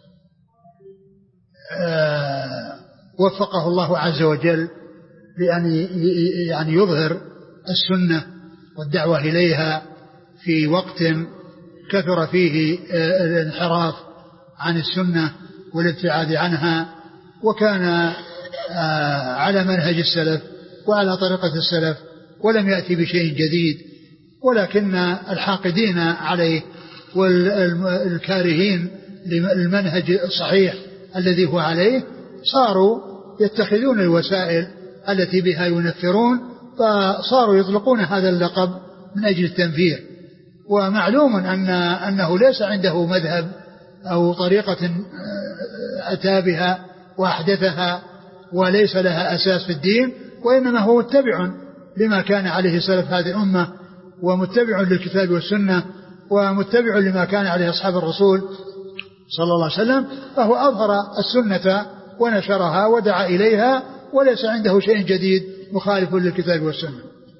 وفقه الله عز وجل لأن يعني يظهر السنة والدعوة إليها في وقت كثر فيه الانحراف عن السنة والابتعاد عنها، وكان على منهج السلف وعلى طريقة السلف ولم يأتي بشيء جديد، ولكن الحاقدين عليه والكارهين للمنهج الصحيح الذي هو عليه صاروا يتخذون الوسائل التي بها ينفرون، فصاروا يطلقون هذا اللقب من أجل التنفير. ومعلوم أن أنه ليس عنده مذهب أو طريقة أتى بها وأحدثها وليس لها أساس في الدين، وإنما هو متبع لما كان عليه سلف هذه الأمة، ومتبع للكتاب والسنة، ومتبع لما كان عليه أصحاب الرسول صلى الله عليه وسلم، فهو أظهر السنة ونشرها ودعا إليها، وليس عنده شيء جديد مخالف للكتاب والسنة.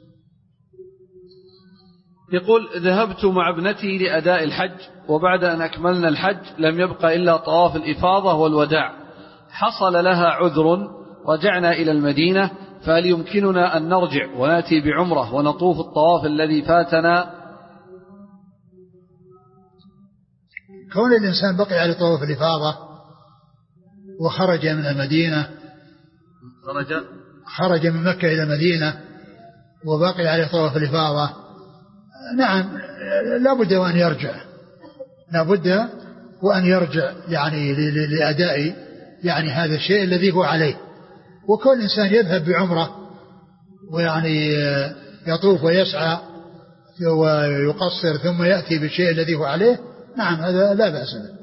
يقول: ذهبت مع ابنتي لأداء الحج، وبعد أن أكملنا الحج لم يبق إلا طواف الإفاضة والوداع، حصل لها عذر، رجعنا إلى المدينة، فهل يمكننا أن نرجع ونأتي بعمرة ونطوف الطواف الذي فاتنا؟ كون الإنسان بقي على طواف الإفاضة وخرج من المدينة، خرج خرج من مكة إلى المدينة وبقي على طواف الإفاضة، نعم لا بد وأن يرجع، لا بد وأن يرجع يعني لأداء يعني هذا الشيء الذي هو عليه. وكل إنسان يذهب بعمرة ويعني يطوف ويسعى ويقصر ثم يأتي بالشيء الذي هو عليه، نعم هذا لا بأس به.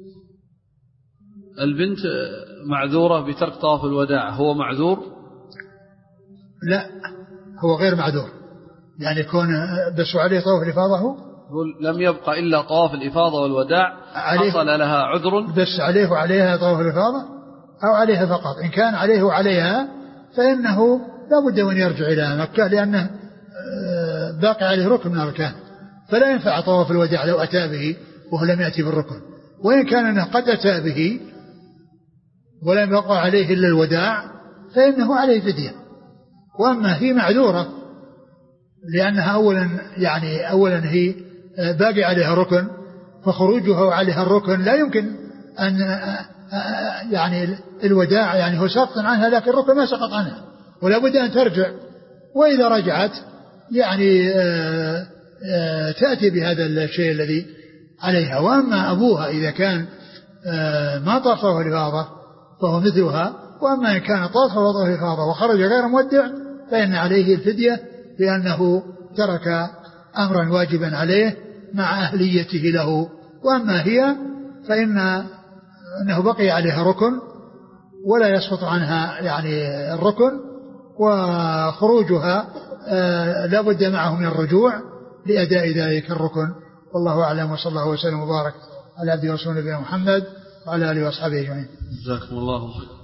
البنت معذورة بترك طواف الوداع، هو معذور؟ لا، هو غير معذور، يعني يكون بس عليه طواف الإفاضة، هو لم يبقى إلا طواف الإفاضة والوداع، حصل لها عذر، بس عليه وعليها طواف الإفاضة أو عليها فقط. إن كان عليه وعليها فإنه لا بد أن يرجع إلى مكة، لأنه باقي عليه ركن من الأركان، فلا ينفع طواف الوداع لو أتى به وهو لم يأتي بالركن. وإن كان أنه قد أتى به ولم يقع عليه إلا الوداع فإنه عليه فدية. وأما هي معذورة لأنها أولا يعني أولا هي باقي عليها ركن، فخروجها عليها الركن لا يمكن أن يعني الوداع يعني هو سقط عنها، لكن الركن ما سقط عنها ولا بد أن ترجع. وإذا رجعت يعني تأتي بهذا الشيء الذي عليها. وأما أبوها إذا كان ما طاف طواف الإفاضة فهو مثلها، وأما إن كان طاف طواف الإفاضة وخرج غير مودع فإن عليه الفدية، لأنه ترك أمرا واجبا عليه مع أهليته له. وأما هي فإن أنه بقي عليها ركن ولا يسقط عنها يعني الركن، وخروجها لا بد معه من الرجوع لأداء ذلك الركن. والله أعلم، وصلى الله وسلم وبارك على عبده ورسوله نبينا محمد وعلى آله وأصحابه أجمعين. جزاكم الله خيرا.